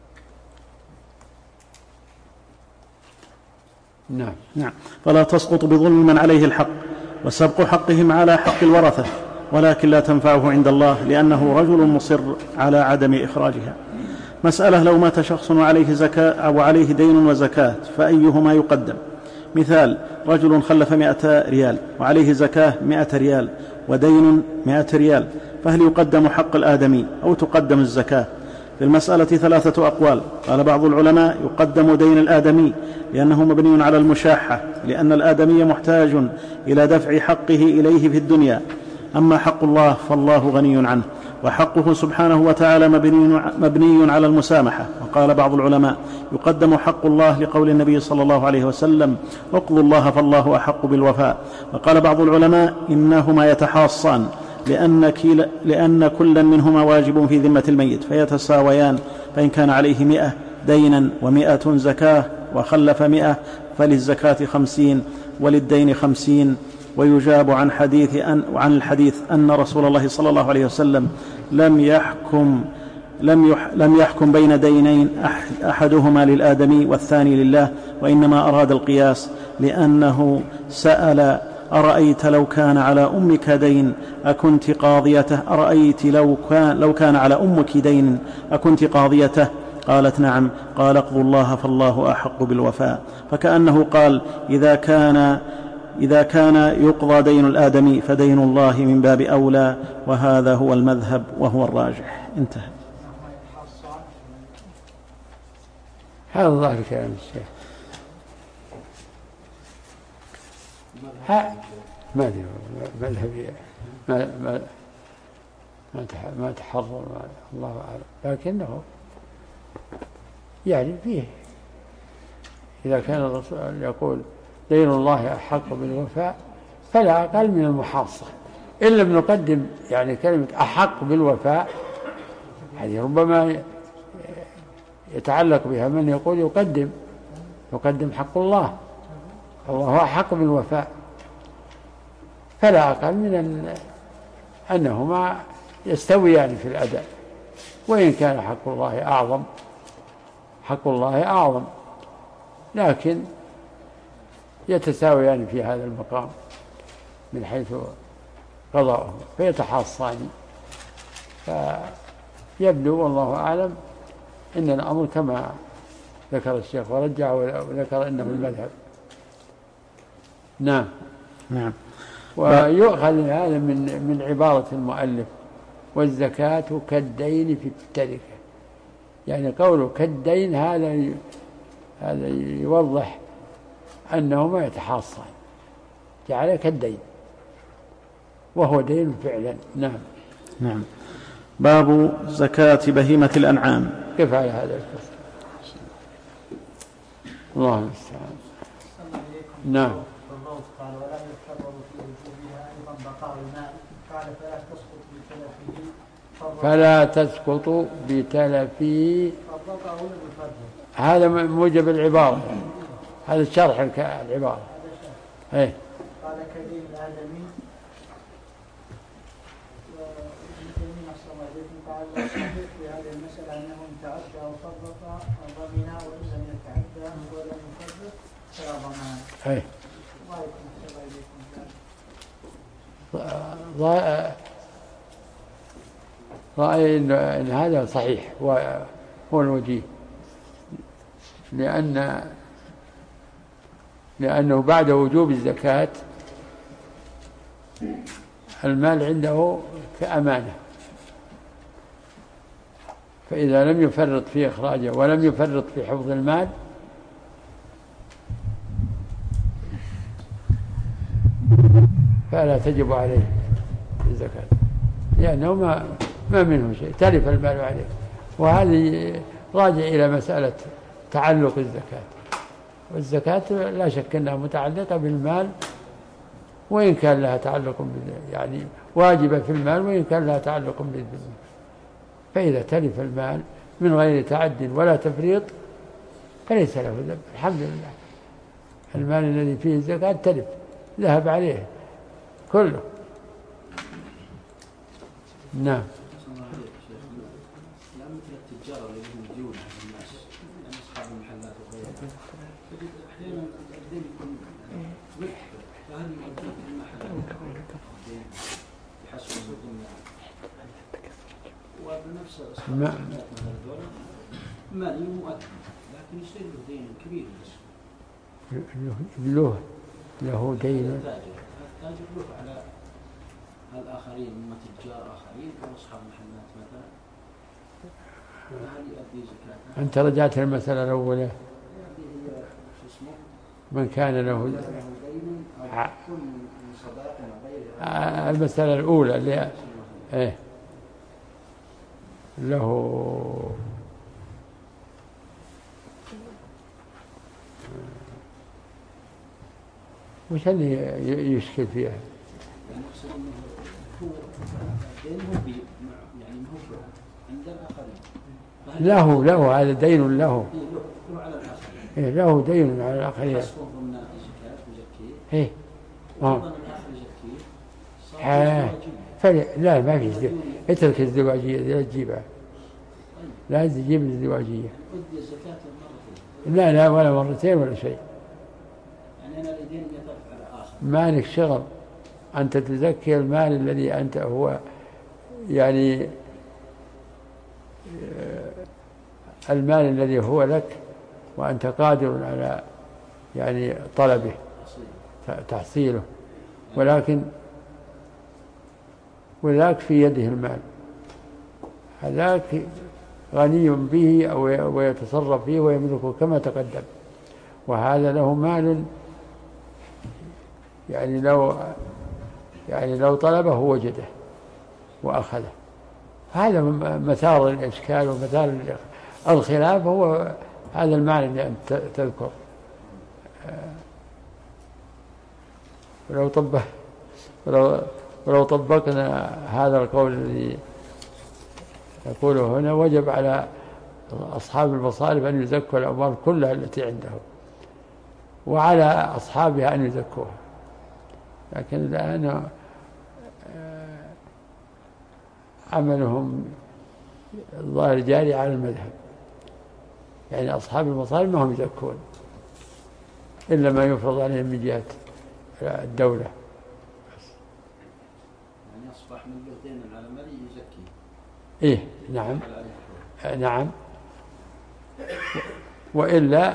نعم نعم فلا تسقط بظلم من عليه الحق وسبق حقهم على حق الورثة، ولكن لا تنفعه عند الله لأنه رجل مصر على عدم إخراجها. مسألة: لو مات شخص وعليه زكاة أو عليه دين وزكاة فأيهما يقدم؟ مثال: رجل خلف مائة ريال وعليه زكاة مائة ريال ودين مائة ريال، فهل يقدم حق الآدمي أو تقدم الزكاة؟ في المسألة ثلاثة أقوال. قال بعض العلماء: يقدم دين الآدمي لأنه مبني على المشاحة، لأن الآدمي محتاج إلى دفع حقه إليه في الدنيا، أما حق الله فالله غني عنه، وحقه سبحانه وتعالى مبني على المسامحة. وقال بعض العلماء: يقدم حق الله لقول النبي صلى الله عليه وسلم: اقضوا الله فالله أحق بالوفاء. وقال بعض العلماء: إنهما يتحاصان، لأن, كلا لأن كلا منهما واجب في ذمة الميت فيتساويان، فإن كان عليه مئة دينا ومئة زكاة وخلف مئة فللزكاة خمسين وللدين خمسين. ويجاب عن, حديث أن عن الحديث أن رسول الله صلى الله عليه وسلم لم يحكم, لم يح لم يحكم بين دينين أحدهما للآدمي والثاني لله، وإنما أراد القياس، لأنه سأل: أرأيت لو كان على أمك دين أكنت قاضيته؟ أرأيت لو كان, لو كان على أمك دين أكنت قاضيته؟ قالت: نعم. قال: اقضوا الله فالله أحق بالوفاء. فكأنه قال: إذا كان إذا كان يقضى دين الآدمي فدين الله من باب أولى، وهذا هو المذهب وهو الراجح. انتهى. هذا ظاهر كلام الشيخ. ها ما أدري مذهبي ما ما ما تحرر، الله أعلم، لكنه يعني فيه إذا كان الرسول يقول دين الله أحق بالوفاء فلا أقل من المحاصة. إن لم نقدم يعني كلمة أحق بالوفاء، هذه ربما يتعلق بها من يقول يقدم يقدم حق الله، الله أحق بالوفاء، فلا أقل من أن أنهما يستويان في الأداء، وإن كان حق الله أعظم حق الله أعظم لكن يتساويان في هذا المقام من حيث قضاؤه، فيتحاصان. فيبدو والله أعلم إن الأمر كما ذكر الشيخ ورجع وذكر إنه المذهب. نعم نعم. ويؤخذ هذا من من عبارة المؤلف: والزكاة كالدين في التركة. يعني قوله كالدين هذا هذا يوضح أنهما يتحاصان، جعل كالدين وهو دين فعلا. نعم نعم. باب زكاة بهيمة الأنعام. كيف على هذا الفصل؟ الله المستعان. نعم. قال: ولا يفترض في وجوبها أيضا بقاء المال. قال: فلا تسقط بتلفه فلا تسقط بتلفه. هذا موجب العبارة، هذا الشرح العبارة. ايه. قال: كدين الآدمي ومن الصوالح قال في هذه المسألة أنه إن تعدى أو فرط ضمنا، وإن لم يتعدى ولم يفرط فلا ضمان. ايه. رأي إن هذا صحيح هو الوجيه، لأن لأنه بعد وجوب الزكاة المال عنده كأمانة، فإذا لم يفرط في إخراجه ولم يفرط في حفظ المال فلا تجب عليه الزكاة، لأنه ما ما منه شيء، تلف المال عليه. وهذه راجع إلى مسألة تعلق الزكاة، والزكاة لا شك أنها متعلقة بالمال، وإن كان لها تعلق يعني واجبة في المال، وإن كان لها تعلق بالذمة. فإذا تلف المال من غير تعد ولا تفريط فليس له ذنب، الحمد لله. المال الذي فيه الزكاة تلف، ذهب عليه كله. نعم. التجار اللي هم ديون الناس، يعني أصحاب المحلات وغيرها، أحيانا الدين يكون مكفر، فهل يؤدون في المحل يحسن الدنيا؟ وبنفس أصحاب المحلات مثلا دول مالي مؤكد لكن يصير له دين كبير بس له له دين. التاجر التاجر له على الآخرين من تجار آخرين أو أصحاب محلات مثلا هل يؤدي زكاة؟ أنت رجعت المسألة الأولى من كان له دين أو كل من صداق أو غيره. المسألة الأولى اللي إيه له وش اللي يشكل فيها؟ يعني أقصد أنه هو دين هو بي يعني هو عند الآخرين. له له هذا دين له. له على الآخرين. إيه له دين على الآخرين. يصفه ضمن الزكاة ويزكيه. إيه. آه. وضمن الآخر يزكيه. فلا لا ما في ازدواج. اترك الازدواجية لا تجيبها. لا تجيب الازدواجية. أدي الزكاة مرتين. لا لا ولا مرتين ولا شيء. يعني أنا لدين يطرف على آخر. مالك شغل. أنت تزكي المال الذي أنت هو يعني المال الذي هو لك وأنت قادر على يعني طلبه تحصيله ولكن وذاك في يده المال هذاك غني به أو ويتصرف فيه ويملكه كما تقدم وهذا له مال يعني لو يعني لو طلبه وجده وأخذه. هذا مثار الإشكال ومثار الخلاف هو هذا المعنى اللي أنت تذكر. ولو طبق ولو, ولو طبقنا هذا القول الذي يقوله هنا وجب على أصحاب المصارف أن يزكوا الأموال كلها التي عندهم وعلى أصحابها أن يزكوها. لكن الآن عملهم الظاهر جاري على المذهب يعني أصحاب المصارف ما هم يزكون إلا ما يفرض عليهم من جهة الدولة. يعني أصبح من له دين على مالي يزكي. إيه نعم نعم وإلا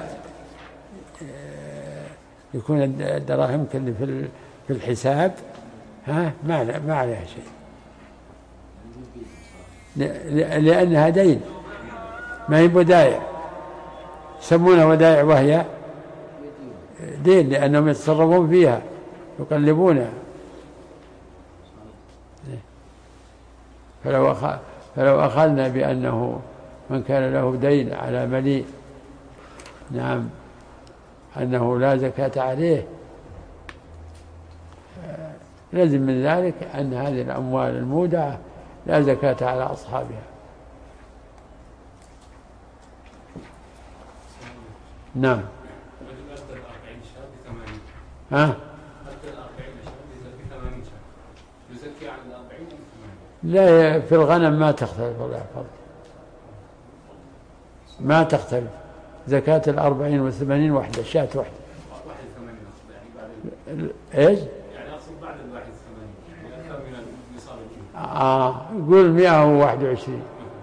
يكون الدراهم اللي في في الحساب ها ما ما عليها شيء لأنها دين ما هي ودائع يسمونها ودائع وهي دين لأنهم يتصرفون فيها يقلبونها. فلو أخ... فلو أخذنا بأنه من كان له دين على مليء نعم أنه لا زكاة عليه لازم من ذلك أن هذه الأموال المودعة لا زكاة على أصحابها. نعم ها لا في الغنم ما تختلف الله يحفظك ما تختلف زكاة الأربعين والثمانين وحدة شاة وحدة ايش؟ يعني أقصد بعد الواحد الثمانين يعني أكثر من النصاب آه قول مئة وواحد وعشرين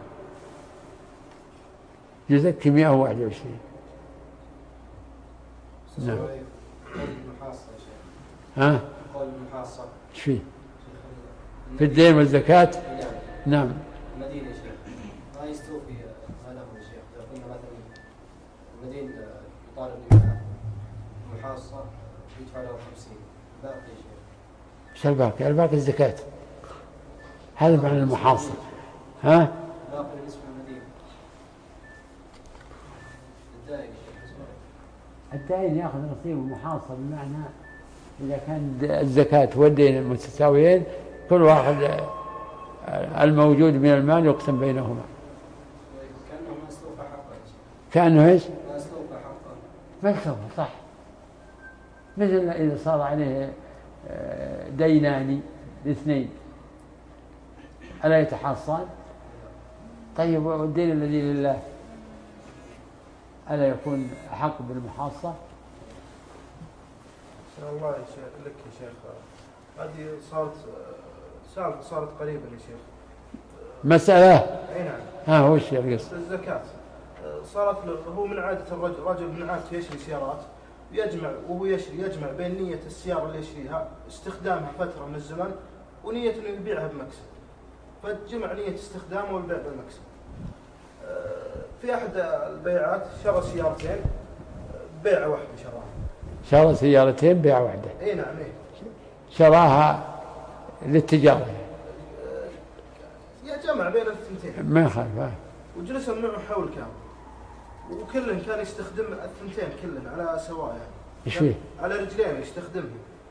يزكي مئة وواحد وعشرين. نعم ها قول المحاصة ايش فيه في الدين والزكاة؟ نعم المدين يا شيخ ما يستوفي ما له يا شيخ لو قلنا مثلا المدين يطالب المحاصة يدفع له خمسين باقي يا شيخ ايش الباقي؟ الباقي الزكاة هذا معنى المحاصة. ها باقي بالنسبة للمدين الدائن يا شيخ الدائن يأخذ نصيب المحاصة بمعنى إذا كان الزكاة والدين المتساويين كل واحد الموجود من المال يقسم بينهما كأنه ما استوفى حقا كأنه ايش؟ ما استوفى حقا ما استوفى صح مثل إذا صار عليه دينان الاثنين ألا يتحاصان؟ طيب والدين الذي لله ألا يكون أحق بالمحاصة؟ سلام الله يا شيخ لك يا شيخ هذه صارت صارت صارت قريبا يا شيخ مسألة اي نعم ها هو الشيء القصة الزكاة صارت هو من عادة الرجل رجل من عادته يشري سيارات يجمع وهو يشري يجمع بين نية السيارة اللي يشريها استخدامها فترة من الزمن ونية إنه يبيعها بمكسب، فجمع نية استخدامه والبيع بالمكسب. في أحد البيعات شرى سيارتين بيعة واحدة شراها. شرى سيارتين بيعة واحدة. إيه نعم إيه. شراها للتجارة. يا جمع بين الثنتين. ما خالف. وجلس معه حول كامل. وكلن كان يستخدم الثنتين كلن على سواء يعني. إيش فيه؟ على رجلين يستخدمهم.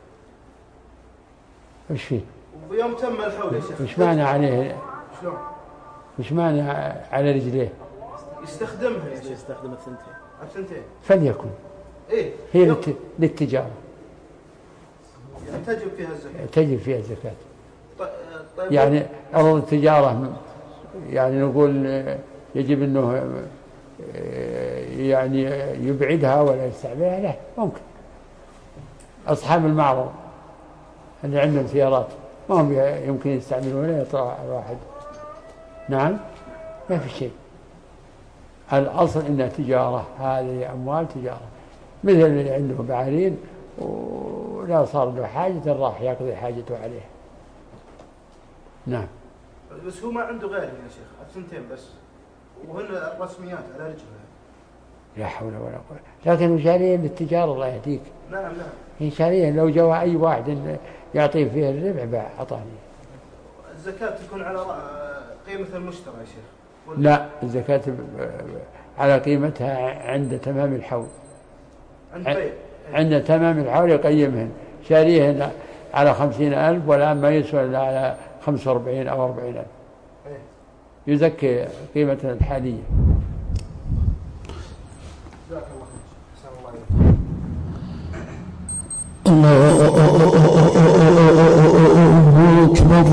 إيش فيه؟ ويوم تم الحول يا شيخ. وش معنى عليه؟ شلون؟ وش معنى على رجليه؟ يستخدمها يا شيخ. يستخدم الثنتين. الثنتين. فليكن. إيه. هي للت... للتجارة. يعني تجب فيها الزكاة. تجب فيها الزكاة. طيب يعني أرض التجارة يعني نقول يجب أنه يعني يبعدها ولا يستعملها؟ لا ممكن. أصحاب المعرض اللي عندهم سيارات ما هم يمكن يستعملون ولا يطلع واحد. نعم ما في شيء. الأصل إنها تجارة، هذه أموال تجارة مثل اللي عنده بعيرين ولا صار له حاجة راح يقضي حاجته عليه. نعم. بس هو ما عنده غيرهم يا شيخ الثنتين بس وهن الرسميات على رجله. لا حول ولا قوة. لكن شاريا للتجارة الله يهديك. نعم نعم. هي شاريا لو جاء أي واحد يعطيه فيه الربح باع أعطاني. الزكاة تكون على قيمة المشترى يا شيخ. لا الزكاة على قيمتها عند تمام الحول. عند بيع. عند تمام الحول يقيمهن. شاريهن على خمسين ألف والآن ما يسوى إلا على خمسة وأربعين أو أربعين ألف. يزكي قيمتها الحالية. الله أكبر.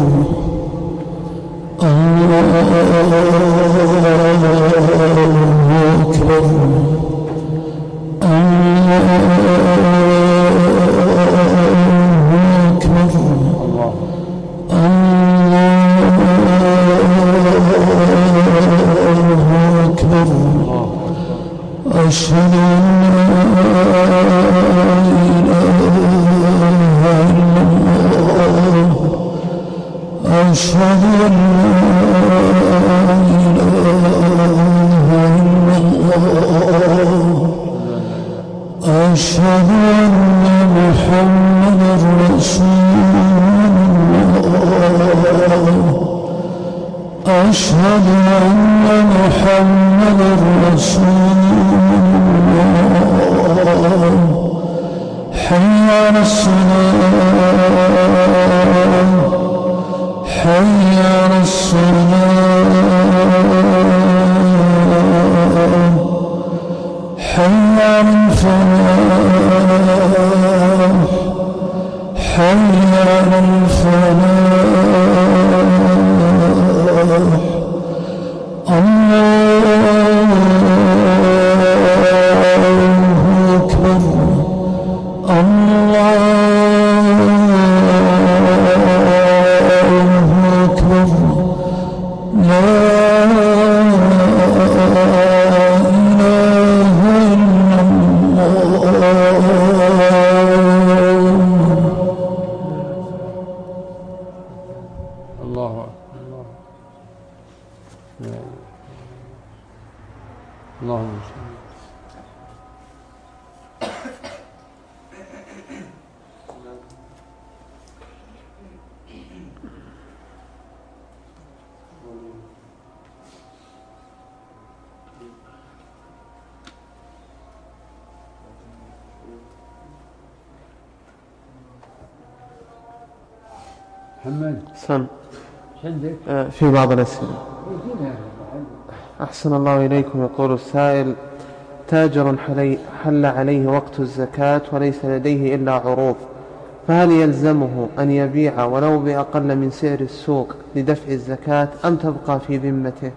الله أكبر. أشهد أن لا إله إلا الله. أشهد أن لا إله إلا الله. أشهد أن محمدا رسول الله. أشهد أن محمدا رسول الله. حي على الصلاة. حي على الصلاة. حي على الفلاح. حي على الفلاح. الله أكبر. الله أكبر. لا إله إلا الله. الله اللهم صل. محمد سم عندك في بعض الأسئلة. أحسن الله إليكم. يقول السائل: تاجر حل عليه وقت الزكاة وليس لديه إلا عروض، فهل يلزمه أن يبيع ولو بأقل من سعر السوق لدفع الزكاة أم تبقى في ذمته؟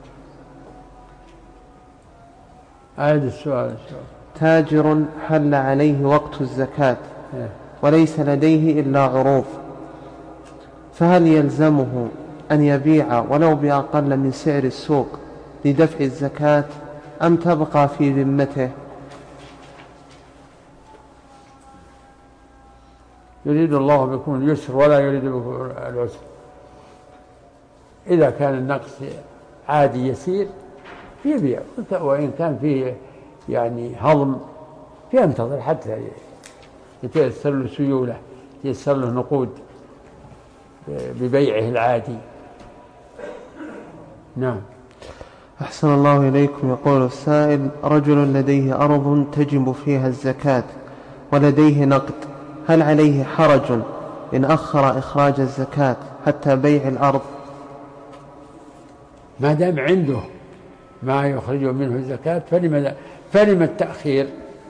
أعد السؤال. تاجر حل عليه وقت الزكاة وليس لديه إلا عروض، فهل يلزمه أن يبيع ولو بأقل من سعر السوق لدفع الزكاة أم تبقى في ذمته؟ يريد الله بكم اليسر ولا يريد بكم العسر. إذا كان النقص عادي يسير يبيع، وإن كان فيه يعني هضم ينتظر حتى يتيسر له سيولة، يتيسر له نقود ببيعه العادي. نعم. أحسن الله إليكم. يقول السائل: رجل لديه أرض تجب فيها الزكاة ولديه نقد، هل عليه حرج إن أخر إخراج الزكاة حتى بيع الأرض؟ ما دام عنده ما يخرج منه الزكاة فلما فلما التأخير؟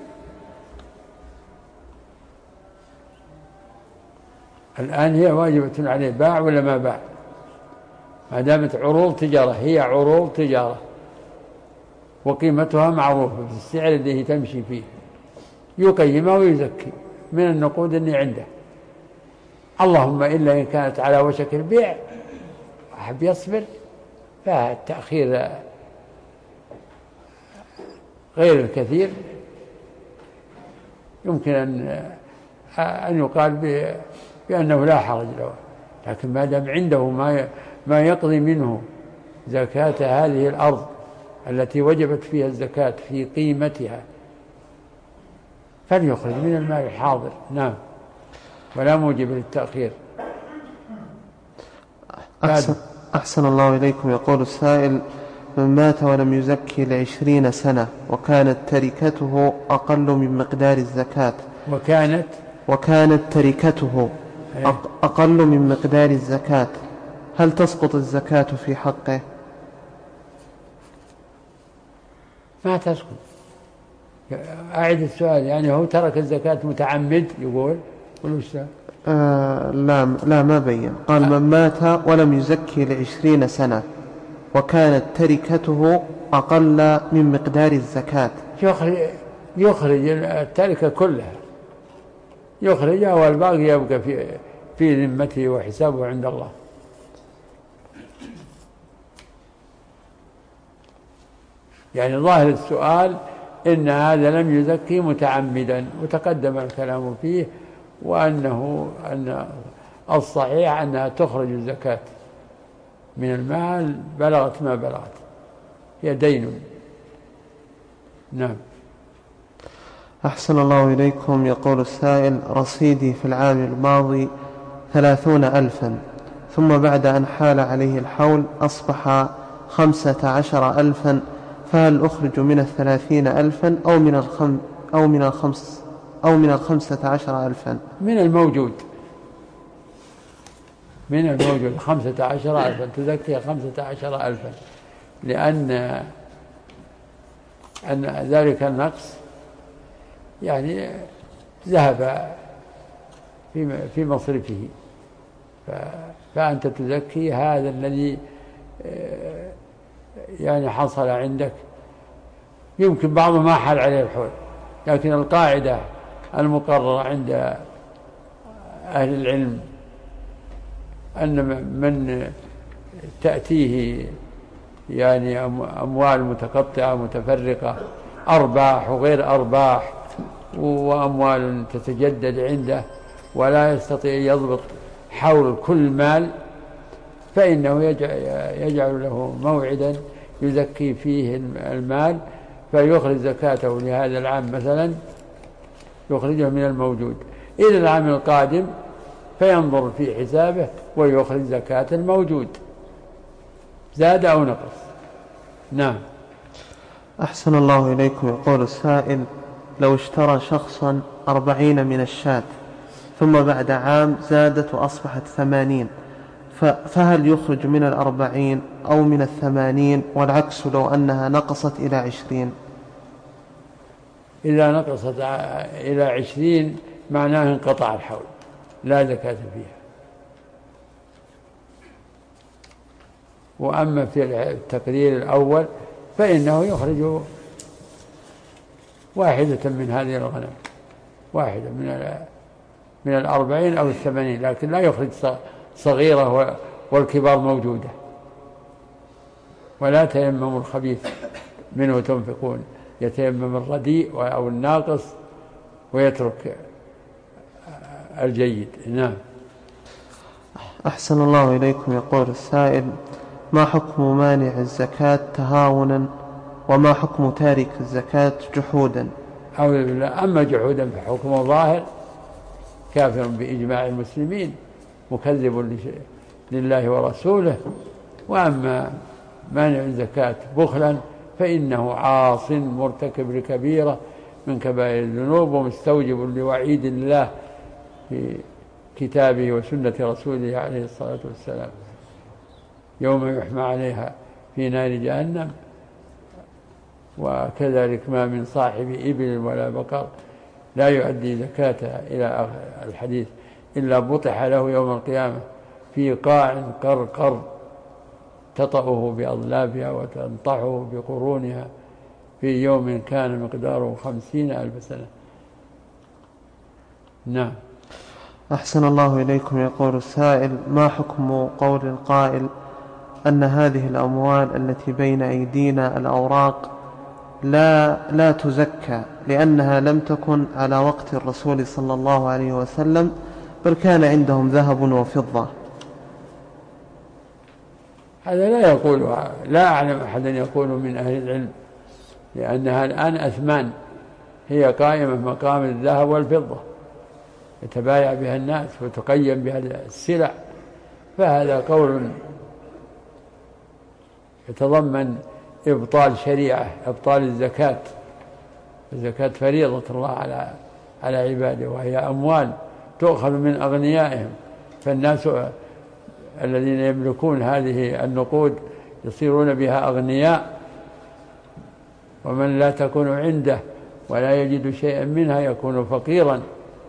الآن هي واجبة عليه، باع ولا ما باع؟ ما دامت عروض تجارة، هي عروض تجارة وقيمتها معروفة في السعر الذي تمشي فيه، يقيمها ويزكي من النقود اللي عنده. اللهم إلا إن كانت على وشك البيع وحب يصبر، فالتأخير غير الكثير يمكن أن أن يقال بأنه لا حرج له. لكن ما دام عنده ما ما يقضي منه زكاة هذه الأرض التي وجبت فيها الزكاة في قيمتها فليخرج من المال الحاضر. نعم، ولا موجب للتأخير. أحسن, أحسن الله إليكم. يقول السائل: من مات ولم يزكي لعشرين سنة وكانت تركته أقل من مقدار الزكاة وكانت وكانت تركته أقل من مقدار الزكاة، هل تسقط الزكاة في حقه؟ ما تسقط. أعد السؤال. يعني هو ترك الزكاة متعمد يقول ولا آه لا لا ما بين. قال: من مات ولم يزكي لعشرين سنة وكانت تركته أقل من مقدار الزكاة، يخرج, يخرج التركة كلها، يخرجها والباقي يبقى في في ذمته وحسابه عند الله. يعني ظاهر السؤال إن هذا لم يزكي متعمدا، وتقدم الكلام فيه، وأنه أن الصحيح أنها تخرج الزكاة من المال بلغت ما بلغت، هي دين. نعم. أحسن الله إليكم. يقول السائل: رصيدي في العام الماضي ثلاثون ألفا، ثم بعد أن حال عليه الحول أصبح خمسة عشر ألفا، فهل أخرج من الثلاثين ألفا أو من الخم أو من الخمس أو من الخمسة عشر ألفا؟ من الموجود من الموجود خمسة عشر ألفا، تزكي خمسة عشر ألفا، لأن أن ذلك النقص يعني ذهب في في مصرفه، فأنت تزكي هذا الذي يعني حصل عندك. يمكن بعضه ما حال عليه الحول، لكن القاعدة المقررة عند أهل العلم أن من تأتيه يعني أموال متقطعة متفرقة، أرباح وغير أرباح، وأموال تتجدد عنده ولا يستطيع يضبط حول كل مال، فإنه يجعل له موعدا يزكي فيه المال، فيخرج زكاته لهذا العام مثلا يخرجه من الموجود إلى العام القادم، فينظر في حسابه ويخرج زكاة الموجود زاد أو نقص. نعم. أحسن الله إليكم. يقول السائل: لو اشترى شخصا أربعين من الشاة ثم بعد عام زادت وأصبحت ثمانين، فهل يخرج من الأربعين أو من الثمانين، والعكس لو أنها نقصت إلى عشرين؟ إذا نقصت إلى عشرين معناه انقطع الحول، لا زكاة فيها. وأما في التقدير الأول فإنه يخرج واحدة من هذه الغنم، واحدة من من الأربعين أو الثمانين، لكن لا يخرج صغيرة والكبار موجودة. ولا تيمموا الخبيث منه تنفقون، يتيمم الرديء أو الناقص ويترك الجيد. نعم. أحسن الله إليكم. يقول السائل: ما حكم مانع الزكاة تهاونا، وما حكم تارك الزكاة جحودا؟ أعوذ بالله. أما جحودا فحكمه ظاهر، كافر بإجماع المسلمين، مكذب لله ورسوله. وأما مانع الزكاة بخلا فإنه عاص مرتكب لكبيرة من كبائر الذنوب، ومستوجب لوعيد الله في كتابه وسنة رسوله عليه الصلاة والسلام، يوم يحمى عليها في نار جهنم. وكذلك ما من صاحب إبل ولا بقر لا يؤدي زكاتها إلى الحديث إلا بطح له يوم القيامة في قاع قرقر تطأه بأضلافها وتنطحه بقرونها في يوم كان مقداره خمسين ألف سنة. نعم. أحسن الله إليكم. يقول السائل: ما حكم قول القائل أن هذه الأموال التي بين أيدينا الأوراق لا, لا تزكى لأنها لم تكن على وقت الرسول صلى الله عليه وسلم، بل كان عندهم ذهب وفضة؟ هذا لا يقول، لا أعلم أحدا يقول من أهل العلم، لأنها الآن أثمان، هي قائمة مقام الذهب والفضة، يتبايع بها الناس وتقيم بها السلع. فهذا قول يتضمن إبطال شريعة، إبطال الزكاة. الزكاة فريضة الله على على عباده، وهي أموال تؤخذ من أغنيائهم، فالناس الذين يملكون هذه النقود يصيرون بها أغنياء، ومن لا تكون عنده ولا يجد شيئا منها يكون فقيرا.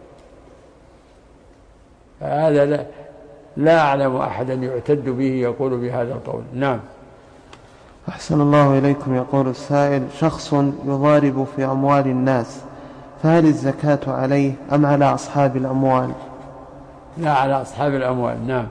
فهذا لا, لا أعلم أحدا يعتد به يقول بهذا القول. نعم. أحسن الله إليكم. يقول السائل: شخص يضارب في أموال الناس، فهل الزكاة عليه أم على أصحاب الأموال؟ لا، على أصحاب الأموال. نعم.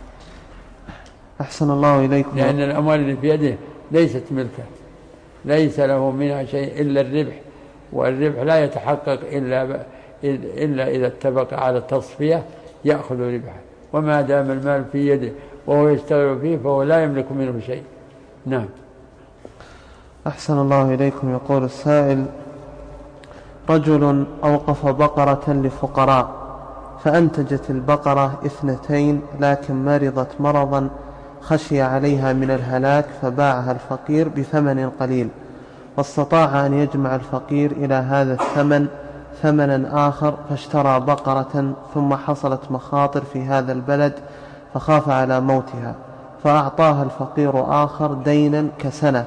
أحسن الله إليكم. لأن الأموال اللي في يده ليست ملكه، ليس له منها شيء إلا الربح، والربح لا يتحقق إلا, إلا إذا اتفق على التصفية يأخذ ربحه، وما دام المال في يده وهو يشتغل فيه فهو لا يملك منه شيء. نعم. أحسن الله إليكم. يقول السائل: رجل أوقف بقرة لفقراء، فأنتجت البقرة اثنتين، لكن مرضت مرضا خشي عليها من الهلاك، فباعها الفقير بثمن قليل، واستطاع أن يجمع الفقير إلى هذا الثمن ثمنا آخر، فاشترى بقرة، ثم حصلت مخاطر في هذا البلد فخاف على موتها، فأعطاها الفقير آخر دينا كسنة،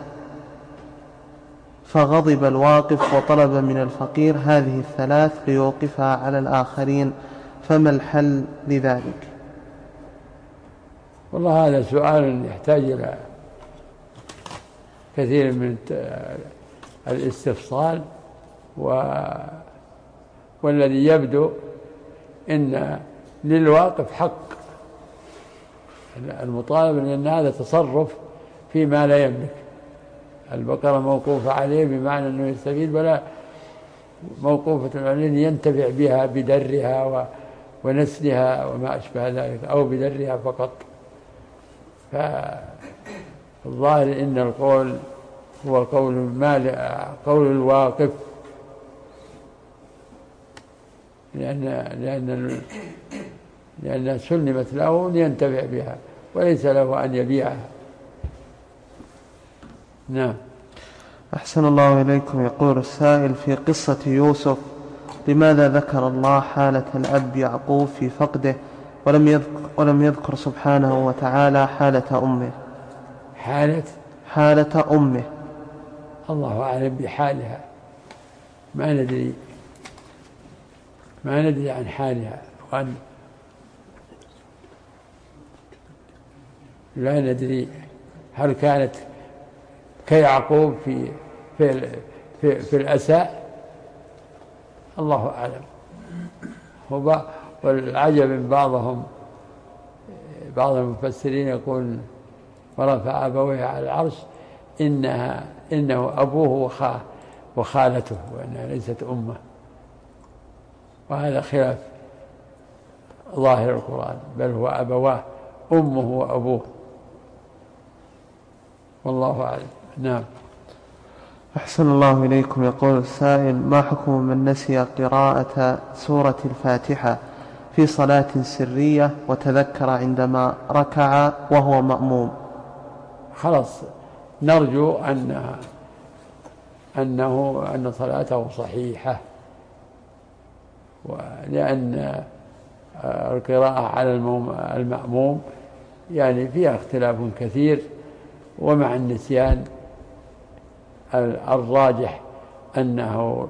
فغضب الواقف وطلب من الفقير هذه الثلاث ليوقفها على الآخرين، فما الحل لذلك؟ والله هذا سؤال يحتاج إلى كثير من الاستفصال، و... والذي يبدو إن للواقف حق المطالبة، لأن هذا تصرف فيما لا يملك. البقرة موقوفة عليه بمعنى أنه يستفيد، ولا موقوفة عليه ينتفع بها بدرها ونسلها وما أشبه ذلك، أو بدرها فقط. فالظاهر إن القول هو قول المال، قول الواقف، لأن لأن لأنها سلمت له لينتفع بها وليس له أن يبيعها. نعم. أحسن الله إليكم. يقول السائل: في قصة يوسف لماذا ذكر الله حالة الأب يعقوب في فقده ولم يذكر, ولم يذكر سبحانه وتعالى حالة أمه؟ حالة حالة أمه الله أعلم بحالها، ما ندري ما ندري عن حالها، وأن لا ندري هل كانت كيعقوب في في في, في الأسى، الله أعلم. والعجب من بعضهم بعض المفسرين يقول ورفع أبويه على العرش إنها إنه أبوه وخالته وأنها ليست أمه، وهذا خلاف ظاهر القرآن، بل هو أبواه، أمه وأبوه، والله أعلم. نعم. أحسن الله إليكم. يقول السائل: ما حكم من نسي قراءة سورة الفاتحة في صلاة سرية وتذكر عندما ركع وهو مأموم؟ خلاص، نرجو أن أنه أن صلاته صحيحة، لأن القراءة على المأموم يعني فيها اختلاف كثير، ومع النسيان الراجح أنه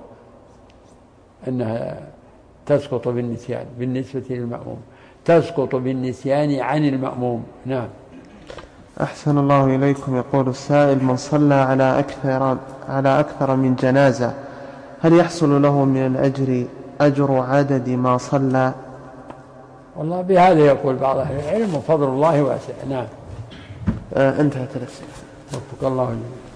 أنها تسقط بالنسيان بالنسبة للمأموم، تسقط بالنسيان عن المأموم. نعم. أحسن الله إليكم. يقول السائل: من صلى على أكثر على أكثر من جنازة هل يحصل له من الأجر أجر عدد ما صلى؟ والله بهذا يقول بعض أهل العلم، وفضل الله واسع. نعم. آه انتهت الأسئلة. وفق الله.